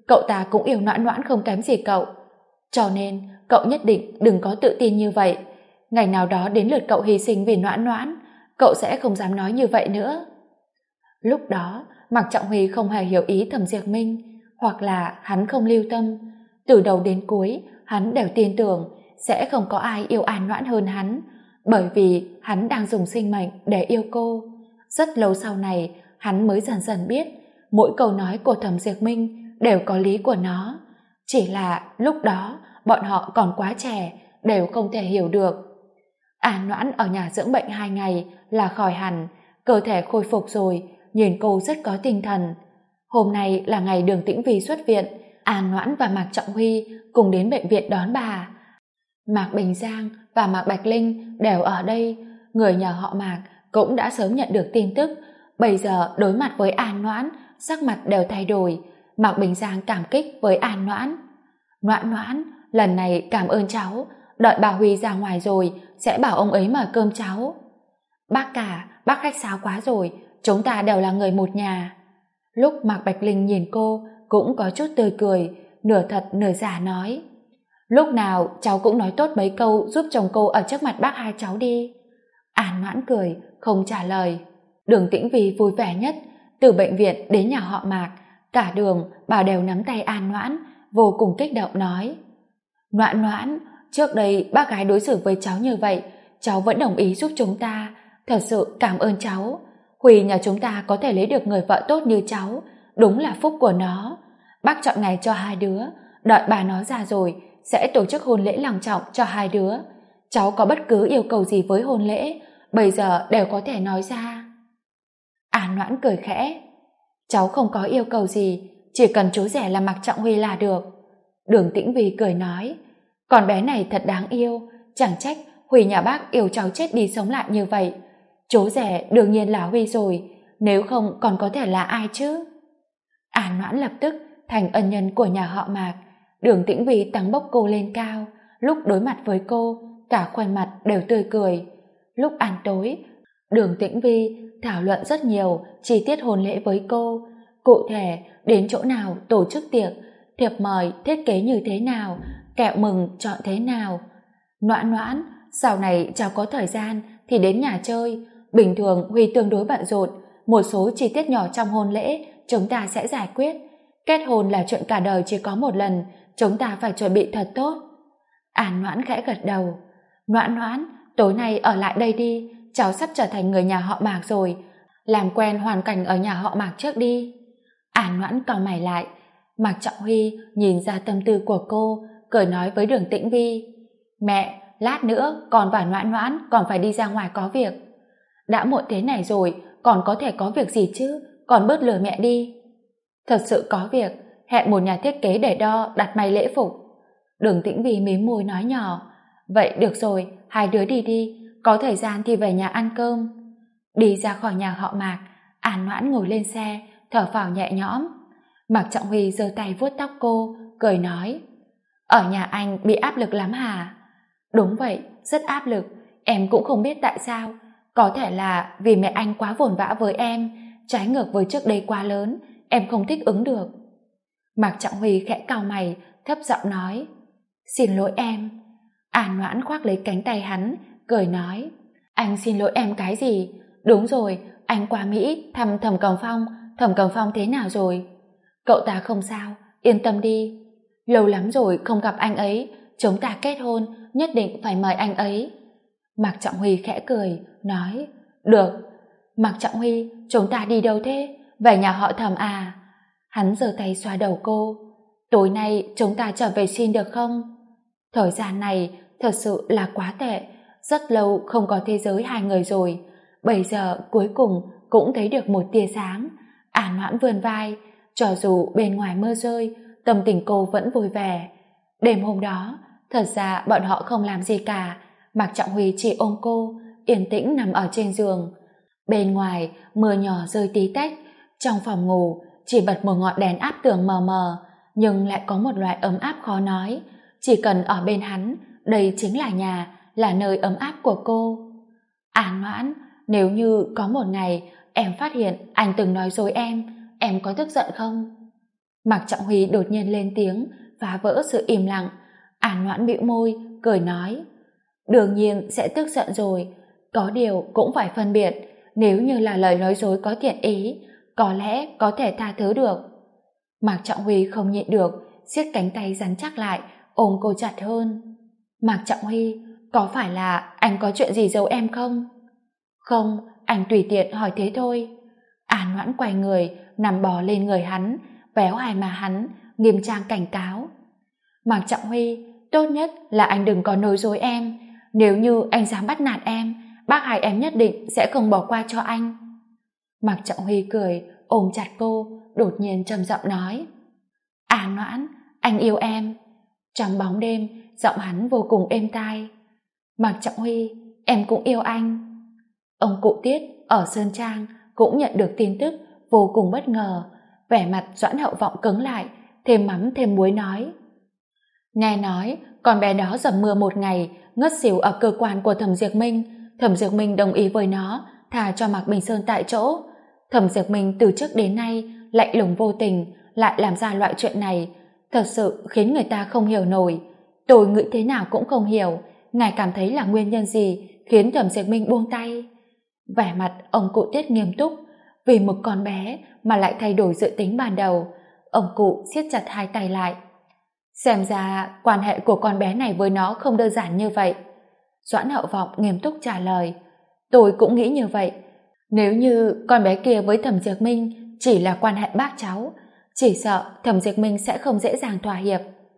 cậu ta cũng yêu Noãn Noãn không kém gì cậu. Cho nên cậu nhất định đừng có tự tin như vậy. Ngày nào đó đến lượt cậu hy sinh vì Noãn Noãn, cậu sẽ không dám nói như vậy nữa. Lúc đó Mạc Trọng Huy không hề hiểu ý Thẩm Diệp Minh, hoặc là hắn không lưu tâm. Từ đầu đến cuối hắn đều tin tưởng sẽ không có ai yêu An Noãn hơn hắn, bởi vì hắn đang dùng sinh mệnh để yêu cô. Rất lâu sau này hắn mới dần dần biết mỗi câu nói của Thẩm Diệp Minh đều có lý của nó, chỉ là lúc đó bọn họ còn quá trẻ, đều không thể hiểu được. An Noãn ở nhà dưỡng bệnh 2 ngày là khỏi hẳn, cơ thể khôi phục rồi, nhìn cô rất có tinh thần. Hôm nay là ngày Đường Tĩnh Vi xuất viện, An Noãn và Mạc Trọng Huy cùng đến bệnh viện đón bà. Mạc Bình Giang và Mạc Bạch Linh đều ở đây, người nhà họ Mạc cũng đã sớm nhận được tin tức. Bây giờ đối mặt với An Noãn, sắc mặt đều thay đổi. Mạc Bình Giang cảm kích với An Noãn. Noãn Noãn, lần này cảm ơn cháu, đợi bà Huy ra ngoài rồi sẽ bảo ông ấy mời cơm cháu. Bác cả, bác khách sáo quá rồi, chúng ta đều là người một nhà. Lúc Mạc Bạch Linh nhìn cô cũng có chút tươi cười, nửa thật nửa giả nói: lúc nào cháu cũng nói tốt mấy câu giúp chồng cô ở trước mặt bác hai cháu đi. An Noãn cười không trả lời. Đường Tĩnh Vi vui vẻ nhất, từ bệnh viện đến nhà họ Mạc, cả đường bà đều nắm tay An Noãn, vô cùng kích động nói: Noãn Noãn, trước đây bác gái đối xử với cháu như vậy, cháu vẫn đồng ý giúp chúng ta, thật sự cảm ơn cháu. Huy nhà chúng ta có thể lấy được người vợ tốt như cháu, đúng là phúc của nó. Bác chọn ngày cho hai đứa, đợi bà nó ra rồi sẽ tổ chức hôn lễ long trọng cho hai đứa. Cháu có bất cứ yêu cầu gì với hôn lễ, bây giờ đều có thể nói ra. An Noãn cười khẽ: cháu không có yêu cầu gì, chỉ cần chú rể là Mạc Trọng Huy là được. Đường Tĩnh Vi cười nói: con bé này thật đáng yêu, chẳng trách Huy nhà bác yêu cháu chết đi sống lại như vậy. Chú rể đương nhiên là Huy rồi, nếu không còn có thể là ai chứ? An Noãn lập tức thành ân nhân của nhà họ Mạc. Đường Tĩnh Vi tăng bốc cô lên cao, lúc đối mặt với cô cả khuôn mặt đều tươi cười. Lúc ăn tối, Đường Tĩnh Vi thảo luận rất nhiều chi tiết hôn lễ với cô, cụ thể đến chỗ nào tổ chức tiệc, thiệp mời thiết kế như thế nào, kẹo mừng chọn thế nào. Noãn Noãn, sau này cháu có thời gian thì đến nhà chơi, bình thường Huy tương đối bận rộn, một số chi tiết nhỏ trong hôn lễ chúng ta sẽ giải quyết. Kết hôn là chuyện cả đời chỉ có một lần, chúng ta phải chuẩn bị thật tốt. An Noãn khẽ gật đầu. Noãn Noãn, tối nay ở lại đây đi, cháu sắp trở thành người nhà họ Mạc rồi, làm quen hoàn cảnh ở nhà họ Mạc trước đi. An Noãn cau mày lại. Mạc Trọng Huy nhìn ra tâm tư của cô, cười nói với Đường Tĩnh Vi: mẹ, lát nữa con và Noãn Noãn còn phải đi ra ngoài có việc. Đã muộn thế này rồi, còn có thể có việc gì chứ, còn bớt lừa mẹ đi. Thật sự có việc, hẹn một nhà thiết kế để đo đặt may lễ phục. Đường Tĩnh Vi mím môi nói nhỏ: vậy được rồi, hai đứa đi đi, có thời gian thì về nhà ăn cơm. Đi ra khỏi nhà họ Mạc, An Noãn ngồi lên xe, thở phào nhẹ nhõm. Mạc Trọng Huy giơ tay vuốt tóc cô, cười nói: ở nhà anh bị áp lực lắm hả? Đúng vậy, rất áp lực, em cũng không biết tại sao, có thể là vì mẹ anh quá vồn vã với em, trái ngược với trước đây quá lớn, em không thích ứng được. Mạc Trọng Huy khẽ cau mày, thấp giọng nói: xin lỗi em. An Noãn khoác lấy cánh tay hắn, cười nói: anh xin lỗi em cái gì? Đúng rồi, anh qua Mỹ thăm Thẩm Cầm Phong, Thẩm Cầm Phong thế nào rồi? Cậu ta không sao, yên tâm đi. Lâu lắm rồi không gặp anh ấy, chúng ta kết hôn nhất định phải mời anh ấy. Mạc Trọng Huy khẽ cười, nói: được. Mạc Trọng Huy, chúng ta đi đâu thế? Về nhà họ Thẩm à? Hắn giơ tay xoa đầu cô: tối nay chúng ta trở về xin được không? Thời gian này thật sự là quá tệ, rất lâu không có thế giới hai người rồi, bây giờ cuối cùng cũng thấy được một tia sáng. An Noãn vươn vai, cho dù bên ngoài mưa rơi, tâm tình cô vẫn vui vẻ. Đêm hôm đó, thật ra bọn họ không làm gì cả, Mạc Trọng Huy chỉ ôm cô, yên tĩnh nằm ở trên giường. Bên ngoài, mưa nhỏ rơi tí tách, trong phòng ngủ chỉ bật một ngọn đèn áp tường mờ mờ, nhưng lại có một loại ấm áp khó nói. Chỉ cần ở bên hắn, đây chính là nhà, là nơi ấm áp của cô. An Noãn, nếu như có một ngày em phát hiện anh từng nói dối em có tức giận không? Mạc Trọng Huy đột nhiên lên tiếng, phá vỡ sự im lặng. An Noãn bĩu môi, cười nói, đương nhiên sẽ tức giận rồi, có điều cũng phải phân biệt, nếu như là lời nói dối có thiện ý, có lẽ có thể tha thứ được. Mạc Trọng Huy không nhịn được, siết cánh tay rắn chắc lại, ôm cô chặt hơn. Mạc Trọng Huy, có phải là anh có chuyện gì giấu em không? Không, anh tùy tiện hỏi thế thôi. An Noãn quay người, nằm bò lên người hắn, véo hai má hắn, nghiêm trang cảnh cáo. Mạc Trọng Huy, tốt nhất là anh đừng có nói dối em. Nếu như anh dám bắt nạt em, bác hai em nhất định sẽ không bỏ qua cho anh. Mạc Trọng Huy cười, ôm chặt cô, đột nhiên trầm giọng nói, An Noãn, anh yêu em. Trong bóng đêm, giọng hắn vô cùng êm tai. Mạc Trọng Huy, em cũng yêu anh. Ông cụ Tiết ở Sơn Trang cũng nhận được tin tức, vô cùng bất ngờ, vẻ mặt Doãn Hậu Vọng cứng lại, thêm mắm thêm muối nói, nghe nói con bé đó dầm mưa một ngày, ngất xỉu ở cơ quan của Thẩm Diệp Minh. Thẩm Diệp Minh đồng ý với nó, thả cho Mạc Bình Sơn tại chỗ. Thẩm Diệp Minh từ trước đến nay lạnh lùng vô tình, lại làm ra loại chuyện này, thật sự khiến người ta không hiểu nổi. Tôi nghĩ thế nào cũng không hiểu, ngài cảm thấy là nguyên nhân gì khiến Thẩm Diệp Minh buông tay? Vẻ mặt ông cụ Tiết nghiêm túc, vì một con bé mà lại thay đổi dự tính ban đầu. Ông cụ siết chặt hai tay lại. Xem ra quan hệ của con bé này với nó không đơn giản như vậy. Doãn Hậu Vọng nghiêm túc trả lời, tôi cũng nghĩ như vậy. Nếu như con bé kia với Thẩm Diệp Minh chỉ là quan hệ bác cháu, chỉ sợ Thẩm Diệp Minh sẽ không dễ dàng thỏa hiệp.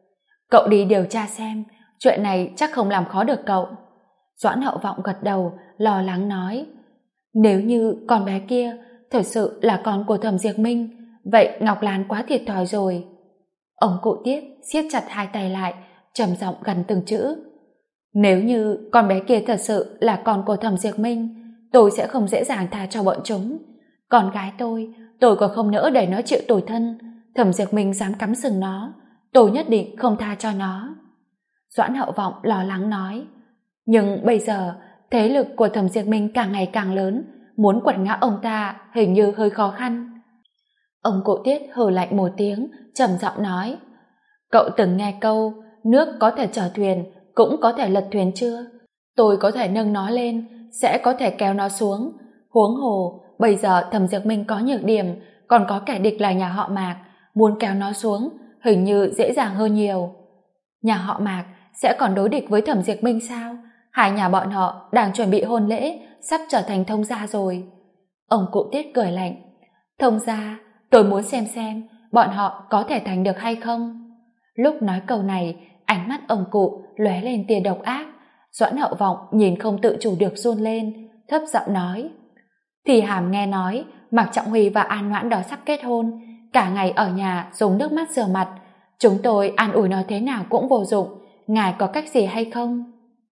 Cậu đi điều tra xem, chuyện này chắc không làm khó được cậu. Doãn Hậu Vọng gật đầu, lo lắng nói, nếu như con bé kia thật sự là con của Thẩm Diệp Minh, vậy Ngọc Lan quá thiệt thòi rồi. Ông cụ Tiết siết chặt hai tay lại, trầm giọng gần từng chữ, nếu như con bé kia thật sự là con của Thẩm Diệp Minh, tôi sẽ không dễ dàng tha cho bọn chúng. Con gái tôi còn không nỡ để nó chịu tủi thân. Thẩm Diệp Minh dám cắm sừng nó, tôi nhất định không tha cho nó. Doãn Hậu Vọng lo lắng nói, nhưng bây giờ thế lực của Thẩm Diệp Minh càng ngày càng lớn, muốn quật ngã ông ta hình như hơi khó khăn. Ông cụ Tiết hừ lạnh một tiếng, trầm giọng nói, cậu từng nghe câu nước có thể chở thuyền cũng có thể lật thuyền chưa? Tôi có thể nâng nó lên, sẽ có thể kéo nó xuống. Huống hồ bây giờ Thẩm Diệp Minh có nhược điểm, còn có kẻ địch là nhà họ Mạc, muốn kéo nó xuống hình như dễ dàng hơn nhiều. Nhà họ Mạc sẽ còn đối địch với Thẩm Diệp Minh sao? Hai nhà bọn họ đang chuẩn bị hôn lễ, sắp trở thành thông gia rồi. Ông cụ Tiết cười lạnh, thông gia, tôi muốn xem bọn họ có thể thành được hay không. Lúc nói câu này, ánh mắt ông cụ lóe lên tia độc ác. Doãn Hậu Vọng nhìn không tự chủ được run lên, thấp giọng nói, thì Hàm nghe nói Mạc Trọng Huy và An Noãn đó sắp kết hôn, cả ngày ở nhà dùng nước mắt rửa mặt, chúng tôi an ủi nó thế nào cũng vô dụng, ngài có cách gì hay không?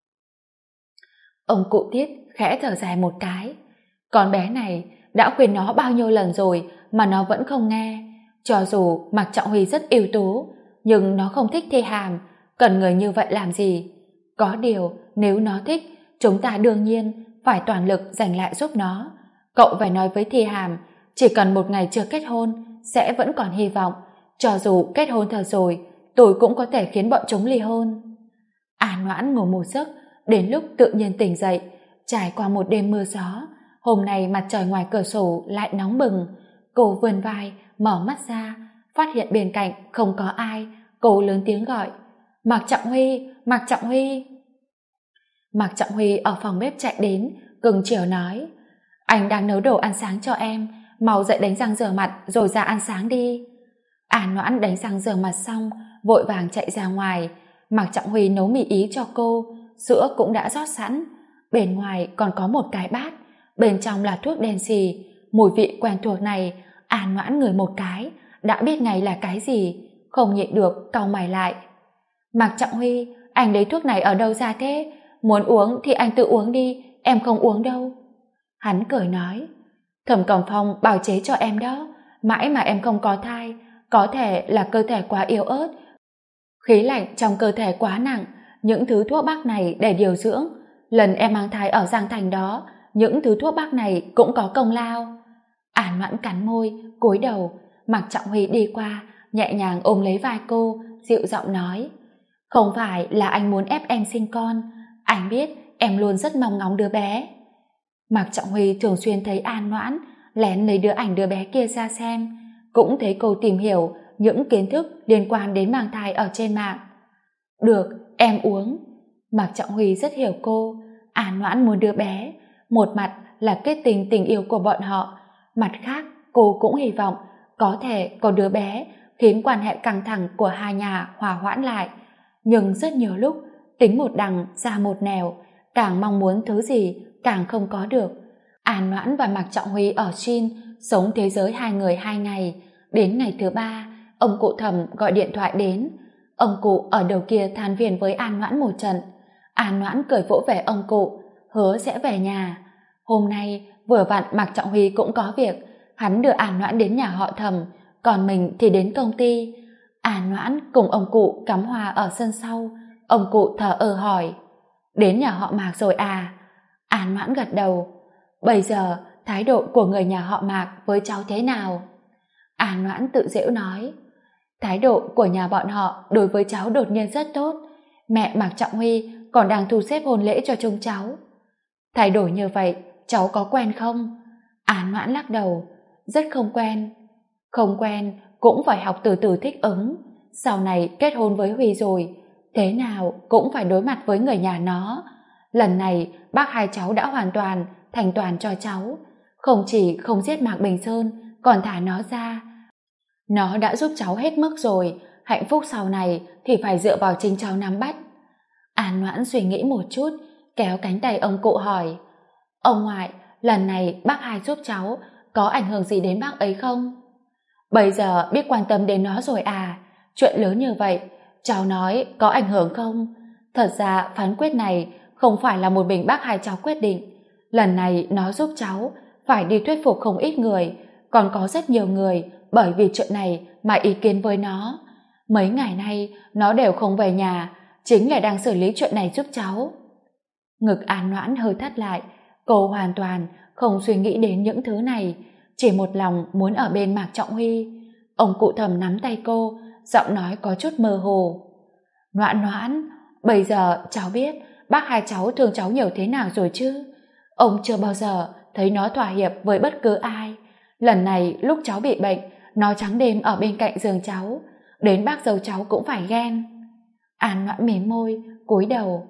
Ông cụ Tiết khẽ thở dài một cái, con bé này đã khuyên nó bao nhiêu lần rồi mà nó vẫn không nghe. Cho dù Mạc Trọng Huy rất ưu tú, nhưng nó không thích Thi Hàm, cần người như vậy làm gì? Có điều nếu nó thích, chúng ta đương nhiên phải toàn lực giành lại giúp nó. Cậu phải nói với Thi Hàm, chỉ cần một ngày chưa kết hôn sẽ vẫn còn hy vọng, cho dù kết hôn thật rồi tôi cũng có thể khiến bọn chúng ly hôn. An Noãn ngủ một giấc, đến lúc tự nhiên tỉnh dậy, trải qua một đêm mưa gió, hôm nay mặt trời ngoài cửa sổ lại nóng bừng. Cô vươn vai, mở mắt ra, phát hiện bên cạnh không có ai. Cô lớn tiếng gọi, Mạc Trọng Huy, Mạc Trọng Huy. Mạc Trọng Huy ở phòng bếp chạy đến, cưng chiều nói, anh đang nấu đồ ăn sáng cho em, mau dậy đánh răng rửa mặt rồi ra ăn sáng đi. An Noãn đánh răng rửa mặt xong, vội vàng chạy ra ngoài. Mạc Trọng Huy nấu mì ý cho cô, sữa cũng đã rót sẵn, bên ngoài còn có một cái bát, bên trong là thuốc đen xì. Mùi vị quen thuộc này, An Noãn ngửi một cái đã biết ngay là cái gì, không nhịn được cau mày lại. Mạc Trọng Huy, anh lấy thuốc này ở đâu ra thế? Muốn uống thì anh tự uống đi, em không uống đâu. Hắn cười nói, Thẩm Cẩm Phong bào chế cho em đó, mãi mà em không có thai, có thể là cơ thể quá yếu ớt, khí lạnh trong cơ thể quá nặng, những thứ thuốc bắc này để điều dưỡng. Lần em mang thai ở Giang Thành đó, những thứ thuốc bắc này cũng có công lao. An Noãn cắn môi, cúi đầu. Mạc Trọng Huy đi qua, nhẹ nhàng ôm lấy vai cô, dịu giọng nói: không phải là anh muốn ép em sinh con, anh biết em luôn rất mong ngóng đứa bé. Mạc Trọng Huy thường xuyên thấy An Noãn lén lấy đứa bé kia ra xem, cũng thấy cô tìm hiểu những kiến thức liên quan đến mang thai ở trên mạng. Được, em uống. Mạc Trọng Huy rất hiểu cô. An Noãn muốn đứa bé, một mặt là kết tình yêu của bọn họ, mặt khác cô cũng hy vọng có thể có đứa bé khiến quan hệ căng thẳng của hai nhà hòa hoãn lại. Nhưng rất nhiều lúc tính một đằng ra một nẻo, càng mong muốn thứ gì càng không có được. An Noãn và Mạc Trọng Huy ở Chin sống thế giới hai người 2 ngày. Đến ngày thứ 3, ông cụ Thẩm gọi điện thoại đến. Ông cụ ở đầu kia than phiền với An Noãn một trận. An Noãn cười vỗ về ông cụ, hứa sẽ về nhà. Hôm nay vừa vặn Mạc Trọng Huy cũng có việc, hắn đưa An Noãn đến nhà họ Thẩm, còn mình thì đến công ty. An Noãn cùng ông cụ cắm hoa ở sân sau. Ông cụ thở ơ hỏi: đến nhà họ Mạc rồi à? An Noãn gật đầu. Bây giờ thái độ của người nhà họ Mạc với cháu thế nào? An Noãn tự giễu nói: thái độ của nhà bọn họ đối với cháu đột nhiên rất tốt. Mẹ Mạc Trọng Huy còn đang thu xếp hôn lễ cho chúng cháu. Thay đổi như vậy cháu có quen không? An Noãn lắc đầu: rất không quen. Không quen cũng phải học từ từ thích ứng. Sau này kết hôn với Huy rồi, thế nào cũng phải đối mặt với người nhà nó. Lần này bác hai cháu đã hoàn toàn thành toàn cho cháu, không chỉ không giết Mạc Bình Sơn còn thả nó ra. Nó đã giúp cháu hết mức rồi, hạnh phúc sau này thì phải dựa vào chính cháu nắm bắt. An Noãn suy nghĩ một chút, kéo cánh tay ông cụ hỏi: ông ngoại, lần này bác hai giúp cháu có ảnh hưởng gì đến bác ấy không? Bây giờ biết quan tâm đến nó rồi à? Chuyện lớn như vậy, cháu nói có ảnh hưởng không? Thật ra phán quyết này không phải là một mình bác hai cháu quyết định. Lần này nó giúp cháu phải đi thuyết phục không ít người, còn có rất nhiều người bởi vì chuyện này mà ý kiến với nó. Mấy ngày nay nó đều không về nhà, chính là đang xử lý chuyện này giúp cháu. Ngực An Noãn hơi thắt lại, cô hoàn toàn không suy nghĩ đến những thứ này, chỉ một lòng muốn ở bên Mạc Trọng Huy. Ông cụ Thẩm nắm tay cô, giọng nói có chút mơ hồ: Noãn Noãn, bây giờ cháu biết bác hai cháu thương cháu nhiều thế nào rồi chứ. Ông chưa bao giờ thấy nó thỏa hiệp với bất cứ ai. Lần này lúc cháu bị bệnh, nó trắng đêm ở bên cạnh giường cháu, đến bác dâu cháu cũng phải ghen. An Noãn mím môi, cúi đầu.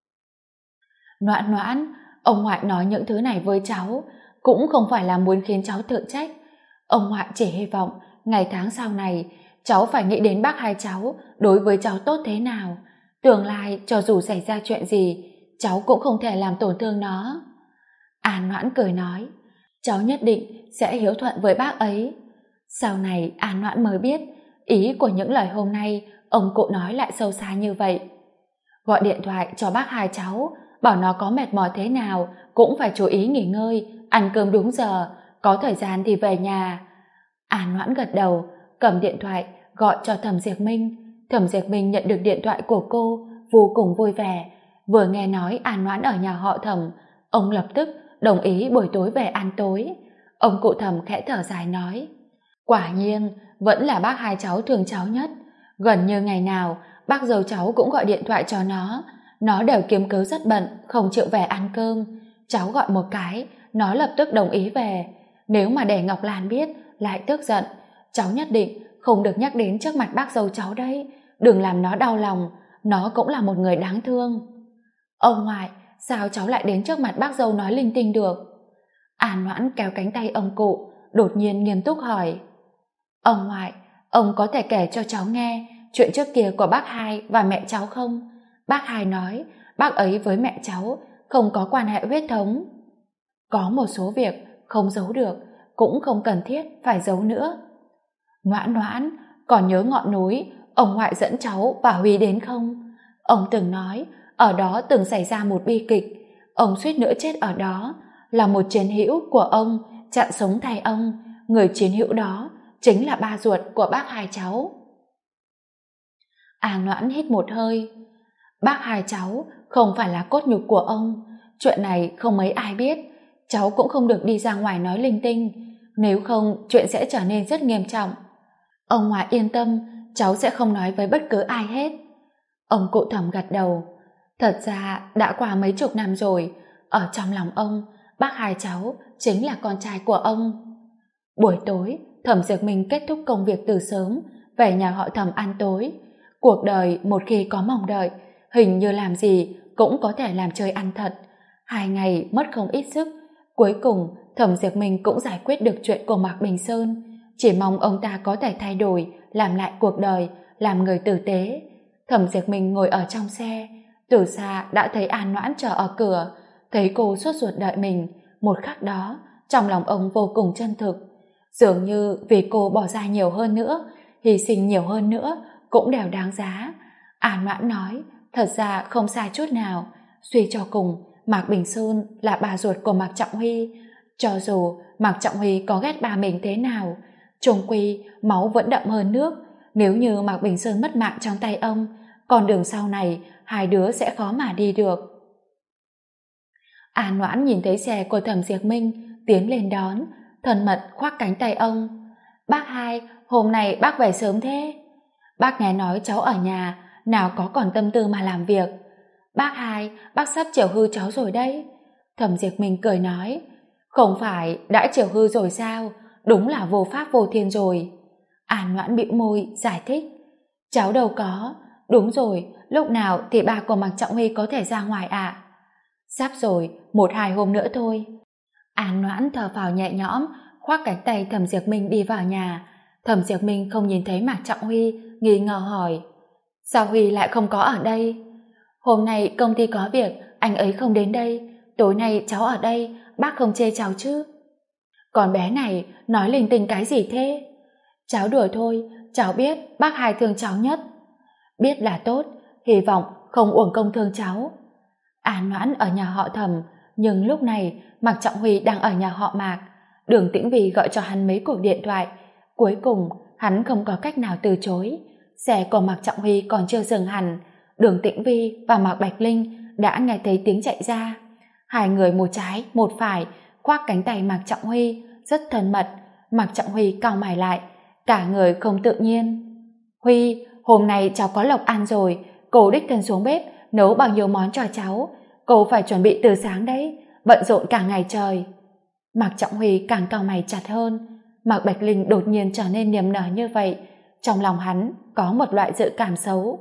Noãn Noãn, ông ngoại nói những thứ này với cháu cũng không phải là muốn khiến cháu tự trách. Ông ngoại chỉ hy vọng ngày tháng sau này cháu phải nghĩ đến bác hai cháu đối với cháu tốt thế nào. Tương lai cho dù xảy ra chuyện gì, cháu cũng không thể làm tổn thương nó. An Noãn cười nói: cháu nhất định sẽ hiếu thuận với bác ấy. Sau này An Noãn mới biết ý của những lời hôm nay ông cụ nói lại sâu xa như vậy. Gọi điện thoại cho bác hai cháu, bảo nó có mệt mỏi thế nào cũng phải chú ý nghỉ ngơi, ăn cơm đúng giờ, có thời gian thì về nhà. An Noãn gật đầu, cầm điện thoại gọi cho Thẩm Diệp Minh. Thẩm Diệp Minh nhận được điện thoại của cô vô cùng vui vẻ. Vừa nghe nói An Noãn ở nhà họ Thẩm, ông lập tức đồng ý buổi tối về ăn tối. Ông cụ Thẩm khẽ thở dài nói: quả nhiên vẫn là bác hai cháu thương cháu nhất. Gần như ngày nào bác dâu cháu cũng gọi điện thoại cho nó đều kiếm cớ rất bận không chịu về ăn cơm. Cháu gọi một cái, nó lập tức đồng ý về. Nếu mà để Ngọc Lan biết lại tức giận, cháu nhất định không được nhắc đến trước mặt bác dâu cháu đấy. Đừng làm nó đau lòng, nó cũng là một người đáng thương. Ông ngoại, sao cháu lại đến trước mặt bác dâu nói linh tinh được? An Noãn kéo cánh tay ông cụ, đột nhiên nghiêm túc hỏi: ông ngoại, ông có thể kể cho cháu nghe chuyện trước kia của bác hai và mẹ cháu không? Bác hai nói bác ấy với mẹ cháu không có quan hệ huyết thống. Có một số việc không giấu được, cũng không cần thiết phải giấu nữa. Noãn Noãn, còn nhớ ngọn núi ông ngoại dẫn cháu và Huy đến không? Ông từng nói ở đó từng xảy ra một bi kịch, ông suýt nữa chết ở đó. Là một chiến hữu của ông chặn sống thay ông. Người chiến hữu đó chính là ba ruột của bác hai cháu. An Noãn hít một hơi. Bác hai cháu không phải là cốt nhục của ông. Chuyện này không mấy ai biết. Cháu cũng không được đi ra ngoài nói linh tinh, nếu không chuyện sẽ trở nên rất nghiêm trọng. Ông ngoại yên tâm, cháu sẽ không nói với bất cứ ai hết. Ông cụ Thẩm gật đầu. Thật ra đã qua mấy chục năm rồi, ở trong lòng ông, bác hai cháu chính là con trai của ông. Buổi tối, Thẩm Diệp Minh kết thúc công việc từ sớm, về nhà họ Thẩm ăn tối. Cuộc đời một khi có mong đợi, hình như làm gì cũng có thể làm chơi ăn thật. 2 ngày mất không ít sức, cuối cùng Thẩm Diệp Minh cũng giải quyết được chuyện của Mạc Bình Sơn. Chỉ mong ông ta có thể thay đổi, làm lại cuộc đời, làm người tử tế. Thẩm Diệp Minh ngồi ở trong xe, từ xa đã thấy An Noãn chờ ở cửa, thấy cô sốt ruột đợi mình. Một khắc đó, trong lòng ông vô cùng chân thực. Dường như vì cô bỏ ra nhiều hơn nữa, hy sinh nhiều hơn nữa, cũng đều đáng giá. An Noãn nói, thật ra không sai chút nào. Suy cho cùng, Mạc Bình Sơn là bà ruột của Mạc Trọng Huy. Cho dù Mạc Trọng Huy có ghét bà mình thế nào, chung quy máu vẫn đậm hơn nước. Nếu như Mạc Bình Sơn mất mạng trong tay ông, con đường sau này hai đứa sẽ khó mà đi được. An Noãn nhìn thấy xe của Thẩm Diệp Minh tiến lên đón, thân mật khoác cánh tay ông. Bác hai, hôm nay bác về sớm thế? Bác nghe nói cháu ở nhà, nào có còn tâm tư mà làm việc. Bác hai, bác sắp chiều hư cháu rồi đấy. Thẩm Diệp Minh cười nói, không phải đã chiều hư rồi sao? Đúng là vô pháp vô thiên rồi. An Noãn bĩu môi giải thích, cháu đâu có. Đúng rồi, lúc nào thì ba của Mạc Trọng Huy có thể ra ngoài ạ? Sắp rồi, 1-2 hôm nữa thôi. An Noãn thở phào nhẹ nhõm, khoác cánh tay Thẩm Diệp Minh đi vào nhà. Thẩm Diệp Minh không nhìn thấy Mạc Trọng Huy, nghi ngờ hỏi, sao Huy lại không có ở đây? Hôm nay công ty có việc, anh ấy không đến đây. Tối nay cháu ở đây, bác không chê cháu chứ? Con bé này nói linh tinh cái gì thế? Cháu đùa thôi, cháu biết bác hai thương cháu nhất. Biết là tốt, hy vọng không uổng công thương cháu. An Noãn ở nhà họ Thẩm, nhưng lúc này Mạc Trọng Huy đang ở nhà họ Mạc. Đường Tĩnh Vy gọi cho hắn mấy cuộc điện thoại, cuối cùng hắn không có cách nào từ chối. Xe của Mạc Trọng Huy còn chưa dừng hẳn, Đường Tĩnh Vy và Mạc Bạch Linh đã nghe thấy tiếng chạy ra. Hai người một trái một phải khoác cánh tay Mạc Trọng Huy rất thân mật. Mạc Trọng Huy cau mày lại, cả người không tự nhiên. Huy, hôm nay cháu có lộc ăn rồi, cô đích thân xuống bếp nấu bao nhiêu món cho cháu, cô phải chuẩn bị từ sáng đấy, bận rộn cả ngày trời. Mạc Trọng Huy càng cau mày chặt hơn. Mạc Bạch Linh đột nhiên trở nên niềm nở như vậy, trong lòng hắn có một loại dự cảm xấu.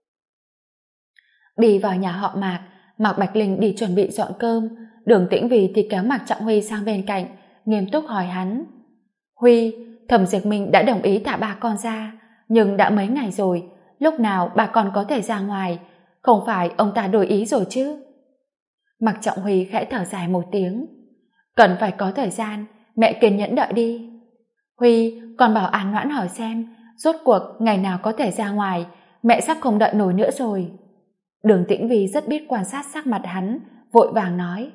Đi vào nhà họ Mạc, Mạc Bạch Linh đi chuẩn bị dọn cơm, Đường Tĩnh Vy thì kéo Mạc Trọng Huy sang bên cạnh, nghiêm túc hỏi hắn, Huy, Thẩm Diệp Minh đã đồng ý thả ba con ra, nhưng đã mấy ngày rồi, lúc nào ba con có thể ra ngoài? Không phải ông ta đổi ý rồi chứ? Mạc Trọng Huy khẽ thở dài một tiếng, cần phải có thời gian, mẹ kiên nhẫn đợi đi. Huy, con bảo An Noãn hỏi xem, rốt cuộc ngày nào có thể ra ngoài, mẹ sắp không đợi nổi nữa rồi. Đường Tĩnh Vy rất biết quan sát sắc mặt hắn, vội vàng nói,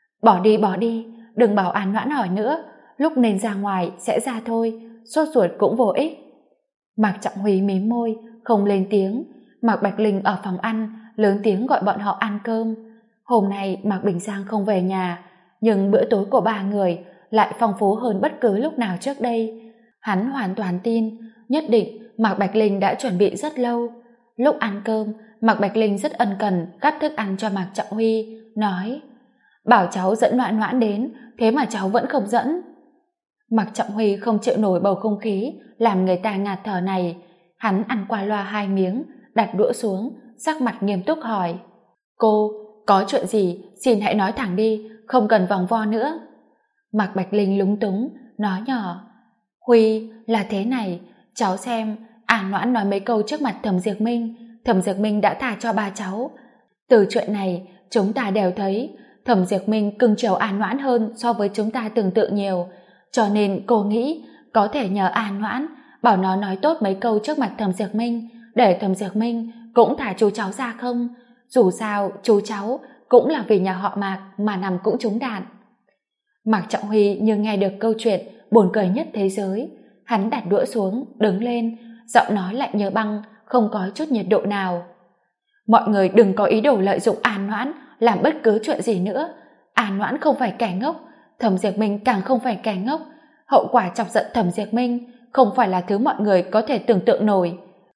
bỏ đi, đừng bảo An Noãn hỏi nữa, lúc nên ra ngoài sẽ ra thôi, sốt ruột cũng vô ích. Mạc Trọng Huy mím môi, không lên tiếng. Mạc Bạch Linh ở phòng ăn, lớn tiếng gọi bọn họ ăn cơm. Hôm nay Mạc Bình Giang không về nhà, nhưng bữa tối của ba người lại phong phú hơn bất cứ lúc nào trước đây. Hắn hoàn toàn tin, nhất định Mạc Bạch Linh đã chuẩn bị rất lâu. Lúc ăn cơm, Mạc Bạch Linh rất ân cần gắp thức ăn cho Mạc Trọng Huy, nói, bảo cháu dẫn Noãn Noãn đến, thế mà cháu vẫn không dẫn. Mạc Trọng Huy không chịu nổi bầu không khí làm người ta ngạt thở này. Hắn ăn qua loa 2 miếng, đặt đũa xuống, sắc mặt nghiêm túc hỏi, cô, có chuyện gì xin hãy nói thẳng đi, không cần vòng vo nữa. Mạc Bạch Linh lúng túng nói nhỏ, Huy, là thế này, cháu xem An Noãn nói mấy câu trước mặt Thẩm Diệp Minh, Thẩm Diệp Minh đã thả cho ba cháu. Từ chuyện này chúng ta đều thấy Thẩm Diệp Minh cưng chiều An Noãn hơn so với chúng ta tưởng tượng nhiều, cho nên cô nghĩ có thể nhờ An Noãn bảo nó nói tốt mấy câu trước mặt Thẩm Diệp Minh, để Thẩm Diệp Minh cũng thả chú cháu ra không? Dù sao chú cháu cũng là vì nhà họ Mạc mà nằm cũng trúng đạn. Mạc Trọng Huy như nghe được câu chuyện buồn cười nhất thế giới. Hắn đặt đũa xuống, đứng lên, giọng nói lạnh như băng, không có chút nhiệt độ nào. Mọi người đừng có ý đồ lợi dụng An Noãn làm bất cứ chuyện gì nữa. An Noãn không phải kẻ ngốc, Thẩm Diệp Minh càng không phải kẻ ngốc. Hậu quả chọc giận Thẩm Diệp Minh không phải là thứ mọi người có thể tưởng tượng nổi.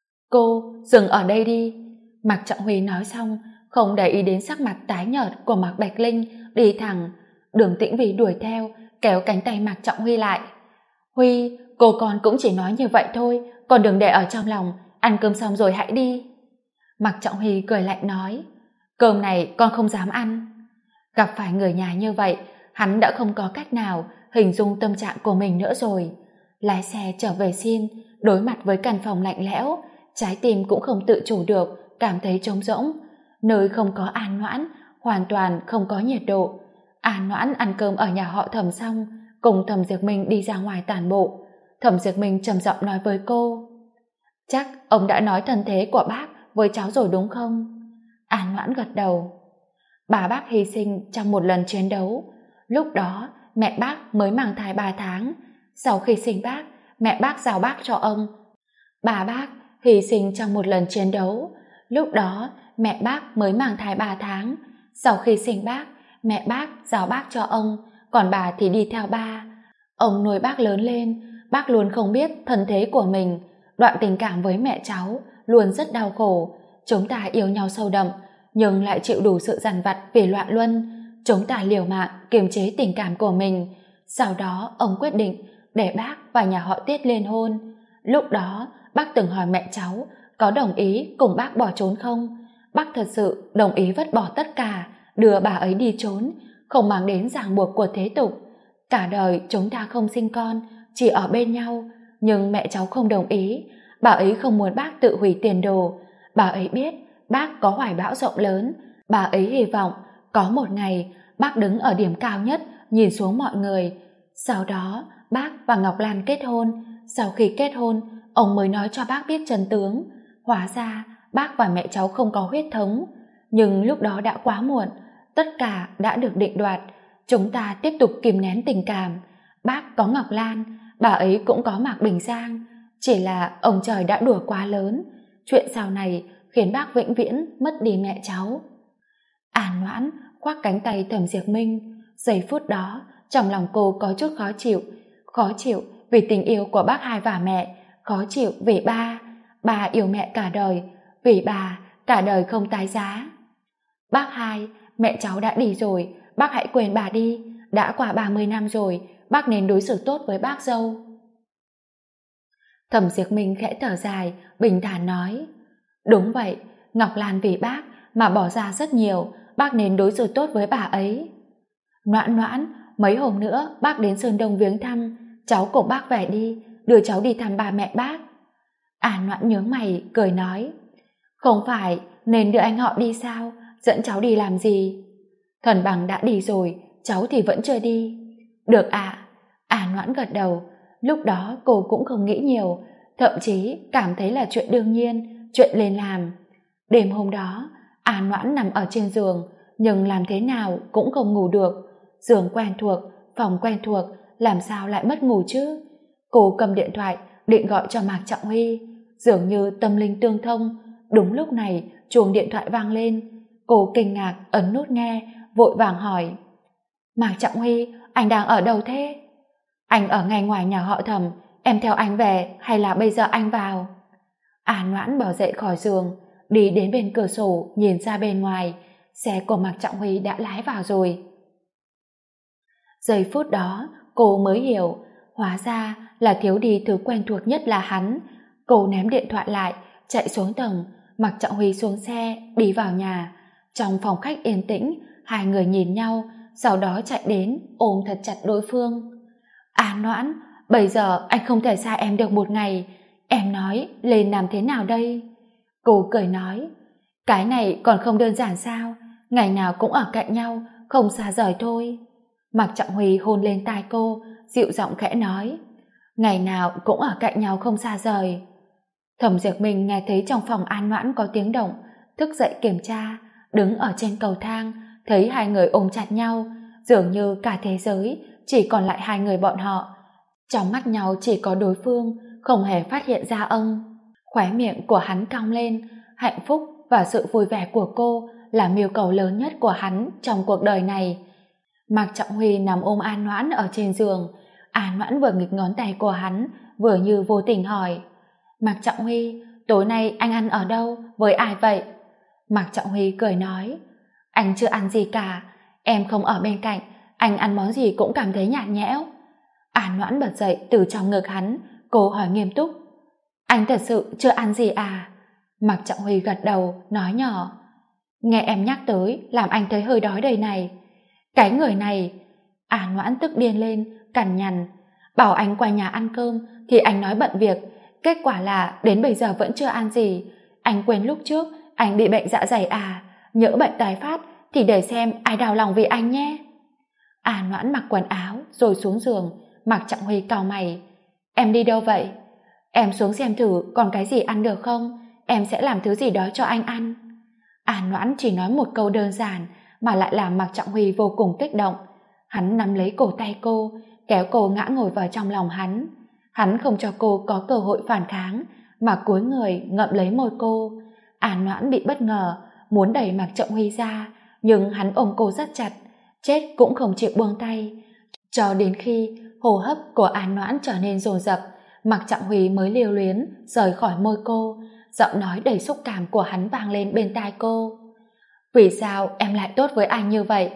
Cô dừng ở đây đi. Mạc Trọng Huy nói xong, không để ý đến sắc mặt tái nhợt của Mạc Bạch Linh, đi thẳng. Đường Tĩnh Vy đuổi theo, kéo cánh tay Mạc Trọng Huy lại. Huy, cô con cũng chỉ nói như vậy thôi, còn đừng để ở trong lòng, ăn cơm xong rồi hãy đi. Mạc Trọng Huy cười lạnh nói, cơm này con không dám ăn. Gặp phải người nhà như vậy, hắn đã không có cách nào hình dung tâm trạng của mình nữa rồi. Lái xe trở về xin, đối mặt với căn phòng lạnh lẽo, trái tim cũng không tự chủ được, cảm thấy trống rỗng. Nơi không có An Noãn, hoàn toàn không có nhiệt độ. An Noãn ăn cơm ở nhà họ Thẩm xong, cùng Thẩm Diệp Minh đi ra ngoài tản bộ. Thẩm Diệp Minh trầm giọng nói với cô, chắc ông đã nói thân thế của bác với cháu rồi đúng không? An Noãn gật đầu. Bà bác hy sinh trong một lần chiến đấu. Lúc đó mẹ bác mới mang thai 3 tháng. Sau khi sinh bác, mẹ bác giao bác cho ông. Bà bác hy sinh trong một lần chiến đấu. Lúc đó mẹ bác mới mang thai 3 tháng. Sau khi sinh bác, mẹ bác giao bác cho ông, còn bà thì đi theo ba. Ông nuôi bác lớn lên, bác luôn không biết thân thế của mình. Đoạn tình cảm với mẹ cháu luôn rất đau khổ. Chúng ta yêu nhau sâu đậm, nhưng lại chịu đủ sự dằn vặt vì loạn luân. Chúng ta liều mạng kiềm chế tình cảm của mình. Sau đó ông quyết định để bác và nhà họ Tiết liên hôn. Lúc đó bác từng hỏi mẹ cháu có đồng ý cùng bác bỏ trốn không. Bác thật sự đồng ý vứt bỏ tất cả, đưa bà ấy đi trốn, không mang đến ràng buộc của thế tục. Cả đời chúng ta không sinh con, chỉ ở bên nhau. Nhưng mẹ cháu không đồng ý. Bà ấy không muốn bác tự hủy tiền đồ. Bà ấy biết bác có hoài bão rộng lớn. Bà ấy hy vọng có một ngày bác đứng ở điểm cao nhất, nhìn xuống mọi người. Sau đó bác và Ngọc Lan kết hôn. Sau khi kết hôn, ông mới nói cho bác biết chân tướng. Hóa ra bác và mẹ cháu không có huyết thống. Nhưng lúc đó đã quá muộn, tất cả đã được định đoạt. Chúng ta tiếp tục kìm nén tình cảm. Bác có Ngọc Lan, bà ấy cũng có Mạc Bình Giang. Chỉ là ông trời đã đùa quá lớn. Chuyện sau này khiến bác vĩnh viễn mất đi mẹ cháu. An Noãn khoác cánh tay Thẩm Diệp Minh. Giây phút đó trong lòng cô có chút khó chịu vì tình yêu của bác hai và mẹ, khó chịu vì ba yêu mẹ cả đời, vì bà cả đời không tái giá. Bác hai, mẹ cháu đã đi rồi, bác hãy quên bà đi. Đã qua 30 năm rồi, bác nên đối xử tốt với bác dâu. Thẩm Diệp Minh khẽ thở dài, bình thản nói, đúng vậy, Ngọc Lan vì bác mà bỏ ra rất nhiều, bác nên đối xử tốt với bà ấy. Noãn Noãn, mấy hôm nữa bác đến Sơn Đông viếng thăm, cháu cùng bác về đi, đưa cháu đi thăm ba mẹ bác. An Noãn nhướng mày, cười nói, không phải nên đưa anh họ đi sao, dẫn cháu đi làm gì? Thần Bằng đã đi rồi, cháu thì vẫn chưa đi. Được ạ. An Noãn gật đầu. Lúc đó cô cũng không nghĩ nhiều, thậm chí cảm thấy là chuyện đương nhiên, chuyện nên làm. Đêm hôm đó, An Noãn nằm ở trên giường, nhưng làm thế nào cũng không ngủ được. Giường quen thuộc, phòng quen thuộc, làm sao lại mất ngủ chứ? Cô cầm điện thoại, định gọi cho Mạc Trọng Huy. Dường như tâm linh tương thông. Đúng lúc này, chuông điện thoại vang lên. Cô kinh ngạc ấn nút nghe, vội vàng hỏi, Mạc Trọng Huy, anh đang ở đâu thế? Anh ở ngay ngoài nhà họ Thẩm, em theo anh về hay là bây giờ anh vào? An Noãn bỏ dậy khỏi giường, đi đến bên cửa sổ nhìn ra bên ngoài. Xe của Mạc Trọng Huy đã lái vào rồi. Giây phút đó cô mới hiểu, hóa ra là thiếu đi thứ quen thuộc nhất là hắn. Cô ném điện thoại lại, chạy xuống tầng. Mạc Trọng Huy xuống xe, đi vào nhà. Trong phòng khách yên tĩnh, hai người nhìn nhau, sau đó chạy đến ôm thật chặt đối phương. An Noãn, bây giờ anh không thể xa em được một ngày. Em nói lên làm thế nào đây? Cô cười nói, cái này còn không đơn giản sao? Ngày nào cũng ở cạnh nhau, không xa rời thôi. Mạc Trọng Huy hôn lên tai cô, dịu giọng khẽ nói, ngày nào cũng ở cạnh nhau không xa rời. Thẩm Diệp Minh nghe thấy trong phòng An Noãn có tiếng động, thức dậy kiểm tra, đứng ở trên cầu thang, thấy hai người ôm chặt nhau, dường như cả thế giới chỉ còn lại hai người bọn họ. Trong mắt nhau chỉ có đối phương, không hề phát hiện ra ông. Khóe miệng của hắn cong lên, hạnh phúc và sự vui vẻ của cô là mưu cầu lớn nhất của hắn trong cuộc đời này. Mạc Trọng Huy nằm ôm An Noãn ở trên giường. An Noãn vừa nghịch ngón tay của hắn, vừa như vô tình hỏi: Mạc Trọng Huy, tối nay anh ăn ở đâu, với ai vậy? Mạc Trọng Huy cười nói: Anh chưa ăn gì cả, em không ở bên cạnh, anh ăn món gì cũng cảm thấy nhạt nhẽo. An Noãn bật dậy từ trong ngực hắn, cô hỏi nghiêm túc: Anh thật sự chưa ăn gì à? Mạc Trọng Huy gật đầu, nói nhỏ: Nghe em nhắc tới làm anh thấy hơi đói đây này. Cái người này... An Noãn tức điên lên, cằn nhằn: Bảo anh qua nhà ăn cơm thì anh nói bận việc, kết quả là đến bây giờ vẫn chưa ăn gì. Anh quên lúc trước anh bị bệnh dạ dày à? Nhỡ bệnh tái phát thì để xem ai đau lòng vì anh nhé. An Noãn mặc quần áo rồi xuống giường. Mạc Trọng Huy cau mày: Em đi đâu vậy? Em xuống xem thử còn cái gì ăn được không, em sẽ làm thứ gì đó cho anh ăn. An Noãn chỉ nói một câu đơn giản mà lại làm Mạc Trọng Huy vô cùng kích động. Hắn nắm lấy cổ tay cô, kéo cô ngã ngồi vào trong lòng hắn. Hắn không cho cô có cơ hội phản kháng, mà cúi người ngậm lấy môi cô. An Noãn bị bất ngờ, muốn đẩy Mạc Trọng Huy ra, nhưng hắn ôm cô rất chặt, chết cũng không chịu buông tay. Cho đến khi hô hấp của An Noãn trở nên dồn dập, Mạc Trọng Huy mới lưu luyến rời khỏi môi cô. Giọng nói đầy xúc cảm của hắn vang lên bên tai cô: Vì sao em lại tốt với anh như vậy?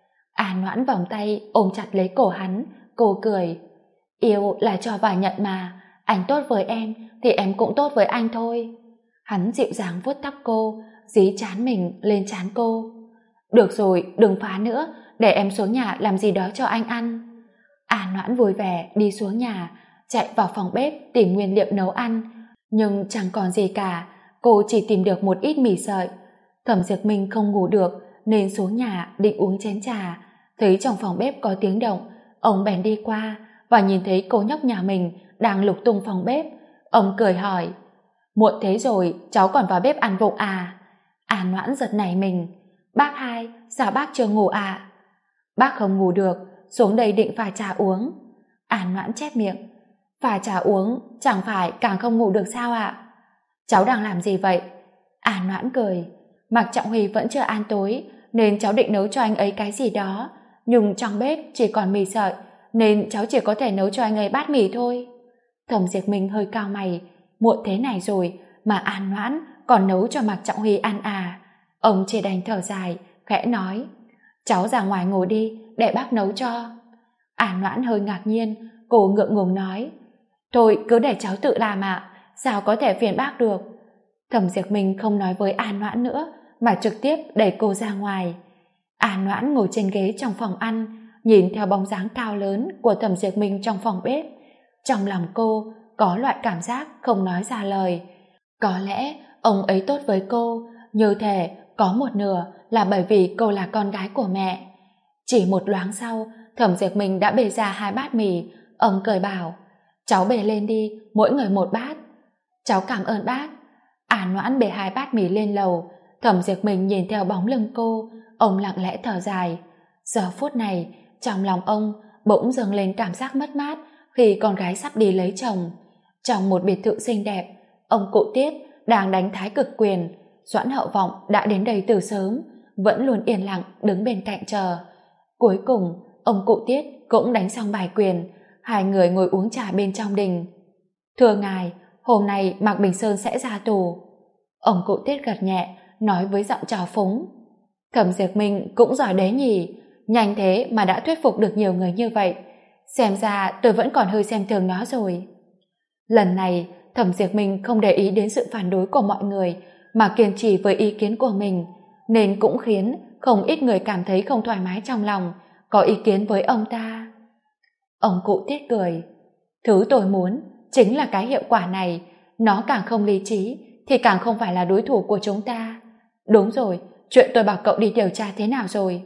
An Noãn vòng tay ôm chặt lấy cổ hắn, cô cười: Yêu là cho và nhận mà, anh tốt với em thì em cũng tốt với anh thôi. Hắn dịu dàng vuốt tóc cô, dí trán mình lên trán cô. Được rồi, đừng phá nữa, để em xuống nhà làm gì đó cho anh ăn. An Noãn vui vẻ đi xuống nhà, chạy vào phòng bếp tìm nguyên liệu nấu ăn, nhưng chẳng còn gì cả. Cô chỉ tìm được một ít mì sợi. Thẩm Diệp Minh không ngủ được nên xuống nhà định uống chén trà, thấy trong phòng bếp có tiếng động, ông bèn đi qua và nhìn thấy cô nhóc nhà mình đang lục tung phòng bếp. Ông cười hỏi: Muộn thế rồi cháu còn vào bếp ăn vụng à? An Noãn giật nảy mình: Bác hai, sao bác chưa ngủ à? Bác không ngủ được, xuống đây định pha trà uống. An Noãn chép miệng: Pha trà uống chẳng phải càng không ngủ được sao ạ? Cháu đang làm gì vậy? An Noãn cười: Mạc Trọng Huy vẫn chưa ăn tối nên cháu định nấu cho anh ấy cái gì đó, nhưng trong bếp chỉ còn mì sợi nên cháu chỉ có thể nấu cho anh ấy bát mì thôi. Thẩm Diệp Minh hơi cau mày: Muộn thế này rồi mà An Noãn còn nấu cho Mạc Trọng Huy ăn à? Ông chỉ đành thở dài, khẽ nói: Cháu ra ngoài ngồi đi, để bác nấu cho. An Noãn hơi ngạc nhiên, cô ngượng ngùng nói: Thôi cứ để cháu tự làm ạ, sao có thể phiền bác được. Thẩm Diệp Minh không nói với An Noãn nữa mà trực tiếp đẩy cô ra ngoài. An Noãn ngồi trên ghế trong phòng ăn, nhìn theo bóng dáng cao lớn của Thẩm Diệp Minh trong phòng bếp. Trong lòng cô có loại cảm giác không nói ra lời. Có lẽ ông ấy tốt với cô, như thể có một nửa là bởi vì cô là con gái của mẹ. Chỉ một loáng sau, Thẩm Diệp Minh đã bê ra 2 bát mì. Ông cười bảo: Cháu bê lên đi, mỗi người 1 bát. Cháu cảm ơn bác. An Noãn bê 2 bát mì lên lầu. Thẩm Diệp Minh nhìn theo bóng lưng cô, ông lặng lẽ thở dài. Giờ phút này, trong lòng ông bỗng dâng lên cảm giác mất mát khi con gái sắp đi lấy chồng. Trong một biệt thự xinh đẹp, ông cụ Tiết đang đánh thái cực quyền. Doãn Hậu Vọng đã đến đây từ sớm, vẫn luôn yên lặng đứng bên cạnh chờ. Cuối cùng, ông cụ Tiết cũng đánh xong bài quyền. Hai người ngồi uống trà bên trong đình. Thưa ngài, hôm nay Mạc Bình Sơn sẽ ra tù. Ông cụ Tiết gật nhẹ, nói với giọng trào phúng. Thẩm Diệp Minh cũng giỏi đấy nhỉ, nhanh thế mà đã thuyết phục được nhiều người như vậy. Xem ra tôi vẫn còn hơi xem thường nó rồi. Lần này, Thẩm Diệp Minh không để ý đến sự phản đối của mọi người mà kiên trì với ý kiến của mình, nên cũng khiến không ít người cảm thấy không thoải mái trong lòng, có ý kiến với ông ta. Ông cụ Tiết cười: Thứ tôi muốn chính là cái hiệu quả này, nó càng không lý trí thì càng không phải là đối thủ của chúng ta. Đúng rồi, chuyện tôi bảo cậu đi điều tra thế nào rồi?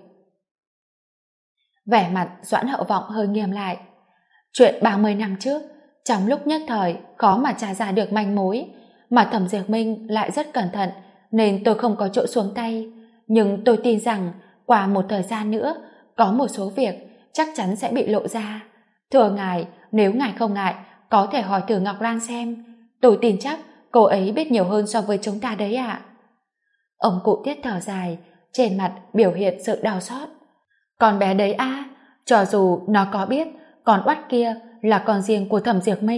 Vẻ mặt Doãn Hậu Vọng hơi nghiêm lại. Chuyện 30 năm trước, trong lúc nhất thời khó mà tra ra được manh mối, mà Thẩm Diệp Minh lại rất cẩn thận nên tôi không có chỗ xuống tay. Nhưng tôi tin rằng qua một thời gian nữa, có một số việc chắc chắn sẽ bị lộ ra. Thưa ngài, nếu ngài không ngại, có thể hỏi thử Ngọc Lan xem. Tôi tin chắc cô ấy biết nhiều hơn so với chúng ta đấy ạ. Ông cụ Tiết thở dài, trên mặt biểu hiện sự đau xót. Con bé đấy à, cho dù nó có biết con oắt kia là con riêng của Thẩm Diệp Minh,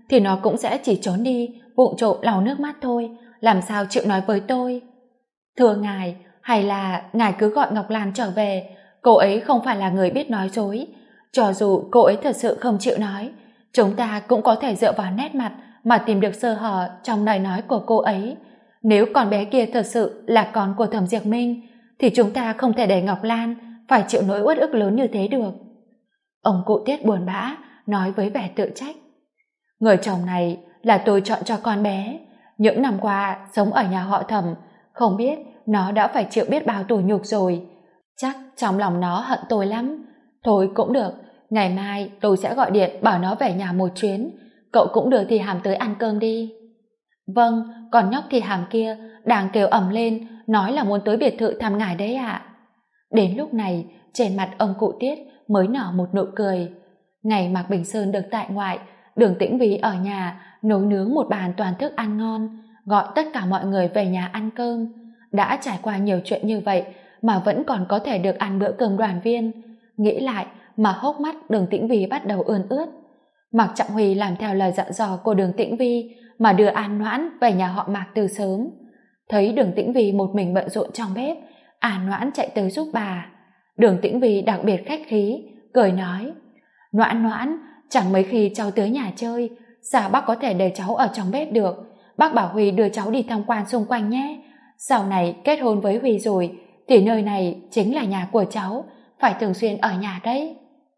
thì nó cũng sẽ chỉ trốn đi, vụng trộm lau nước mắt thôi, làm sao chịu nói với tôi. Thưa ngài, hay là ngài cứ gọi Ngọc Lan trở về, cô ấy không phải là người biết nói dối. Cho dù cô ấy thật sự không chịu nói, chúng ta cũng có thể dựa vào nét mặt mà tìm được sơ hở trong lời nói của cô ấy. Nếu con bé kia thật sự là con của Thẩm Diệp Minh, thì chúng ta không thể để Ngọc Lan phải chịu nỗi uất ức lớn như thế được. Ông cụ Tiết buồn bã, nói với vẻ tự trách. Người chồng này là tôi chọn cho con bé. Những năm qua sống ở nhà họ Thẩm, không biết nó đã phải chịu biết bao tủi nhục rồi. Chắc trong lòng nó hận tôi lắm. Thôi cũng được, ngày mai tôi sẽ gọi điện bảo nó về nhà một chuyến. Cậu cũng đưa Thi Hàm tới ăn cơm đi. Vâng, còn nhóc Thi Hàm kia đang kêu ầm lên, nói là muốn tới biệt thự thăm ngài đấy ạ. Đến lúc này, trên mặt ông cụ Tiết mới nở một nụ cười. Ngày Mạc Bình Sơn được tại ngoại, Đường Tĩnh Vy ở nhà nấu nướng một bàn toàn thức ăn ngon, gọi tất cả mọi người về nhà ăn cơm. Đã trải qua nhiều chuyện như vậy mà vẫn còn có thể được ăn bữa cơm đoàn viên. Nghĩ lại mà hốc mắt Đường Tĩnh Vy bắt đầu ươn ướt. Mạc Trọng Huy làm theo lời dặn dò của Đường Tĩnh Vy mà đưa An Noãn về nhà họ Mạc từ sớm. Thấy Đường Tĩnh Vy một mình bận rộn trong bếp, An Noãn chạy tới giúp bà. Đường Tĩnh Vy đặc biệt khách khí, cười nói: Noãn Noãn, chẳng mấy khi cháu tới nhà chơi, sao bác có thể để cháu ở trong bếp được? Bác bảo Huy đưa cháu đi tham quan xung quanh nhé. Sau này kết hôn với Huy rồi thì nơi này chính là nhà của cháu, phải thường xuyên ở nhà đấy.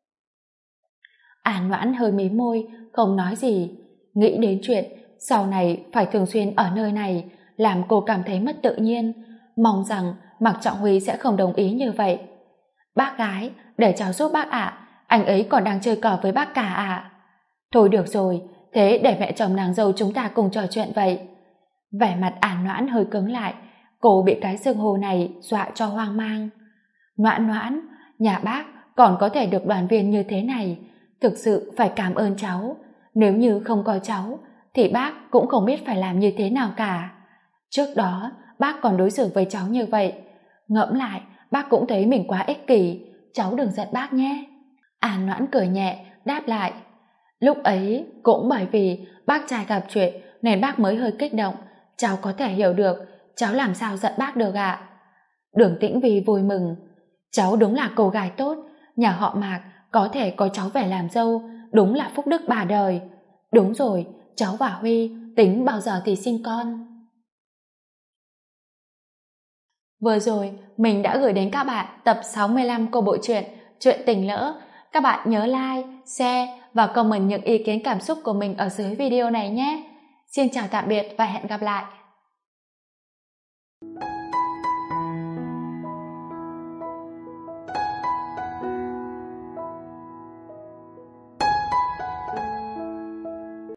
An Noãn hơi mím môi, không nói gì. Nghĩ đến chuyện sau này phải thường xuyên ở nơi này làm cô cảm thấy mất tự nhiên, mong rằng Mạc Trọng Huy sẽ không đồng ý như vậy. Bác gái, để cháu giúp bác ạ, anh ấy còn đang chơi cờ với bác cả ạ. Thôi được rồi, thế để mẹ chồng nàng dâu chúng ta cùng trò chuyện vậy. Vẻ mặt An Noãn hơi cứng lại, cô bị cái xưng hô này dọa cho hoang mang. Noãn Noãn, nhà bác còn có thể được đoàn viên như thế này, thực sự phải cảm ơn cháu. Nếu như không có cháu thì bác cũng không biết phải làm như thế nào cả. Trước đó bác còn đối xử với cháu như vậy, ngẫm lại bác cũng thấy mình quá ích kỷ, cháu đừng giận bác nhé. An Noãn cười nhẹ đáp lại: Lúc ấy cũng bởi vì bác trai gặp chuyện nên bác mới hơi kích động, cháu có thể hiểu được, cháu làm sao giận bác được ạ. Đường Tĩnh Vy vui mừng: Cháu đúng là cô gái tốt, nhà họ Mạc có thể có cháu về làm dâu, đúng là phúc đức bà đời. Đúng rồi, cháu và Huy tính bao giờ thì sinh con. Vừa rồi mình đã gửi đến các bạn tập 65 của bộ truyện Chuyện Tình Lỡ. Các bạn nhớ like, share và comment những ý kiến cảm xúc của mình ở dưới video này nhé. Xin chào tạm biệt và hẹn gặp lại.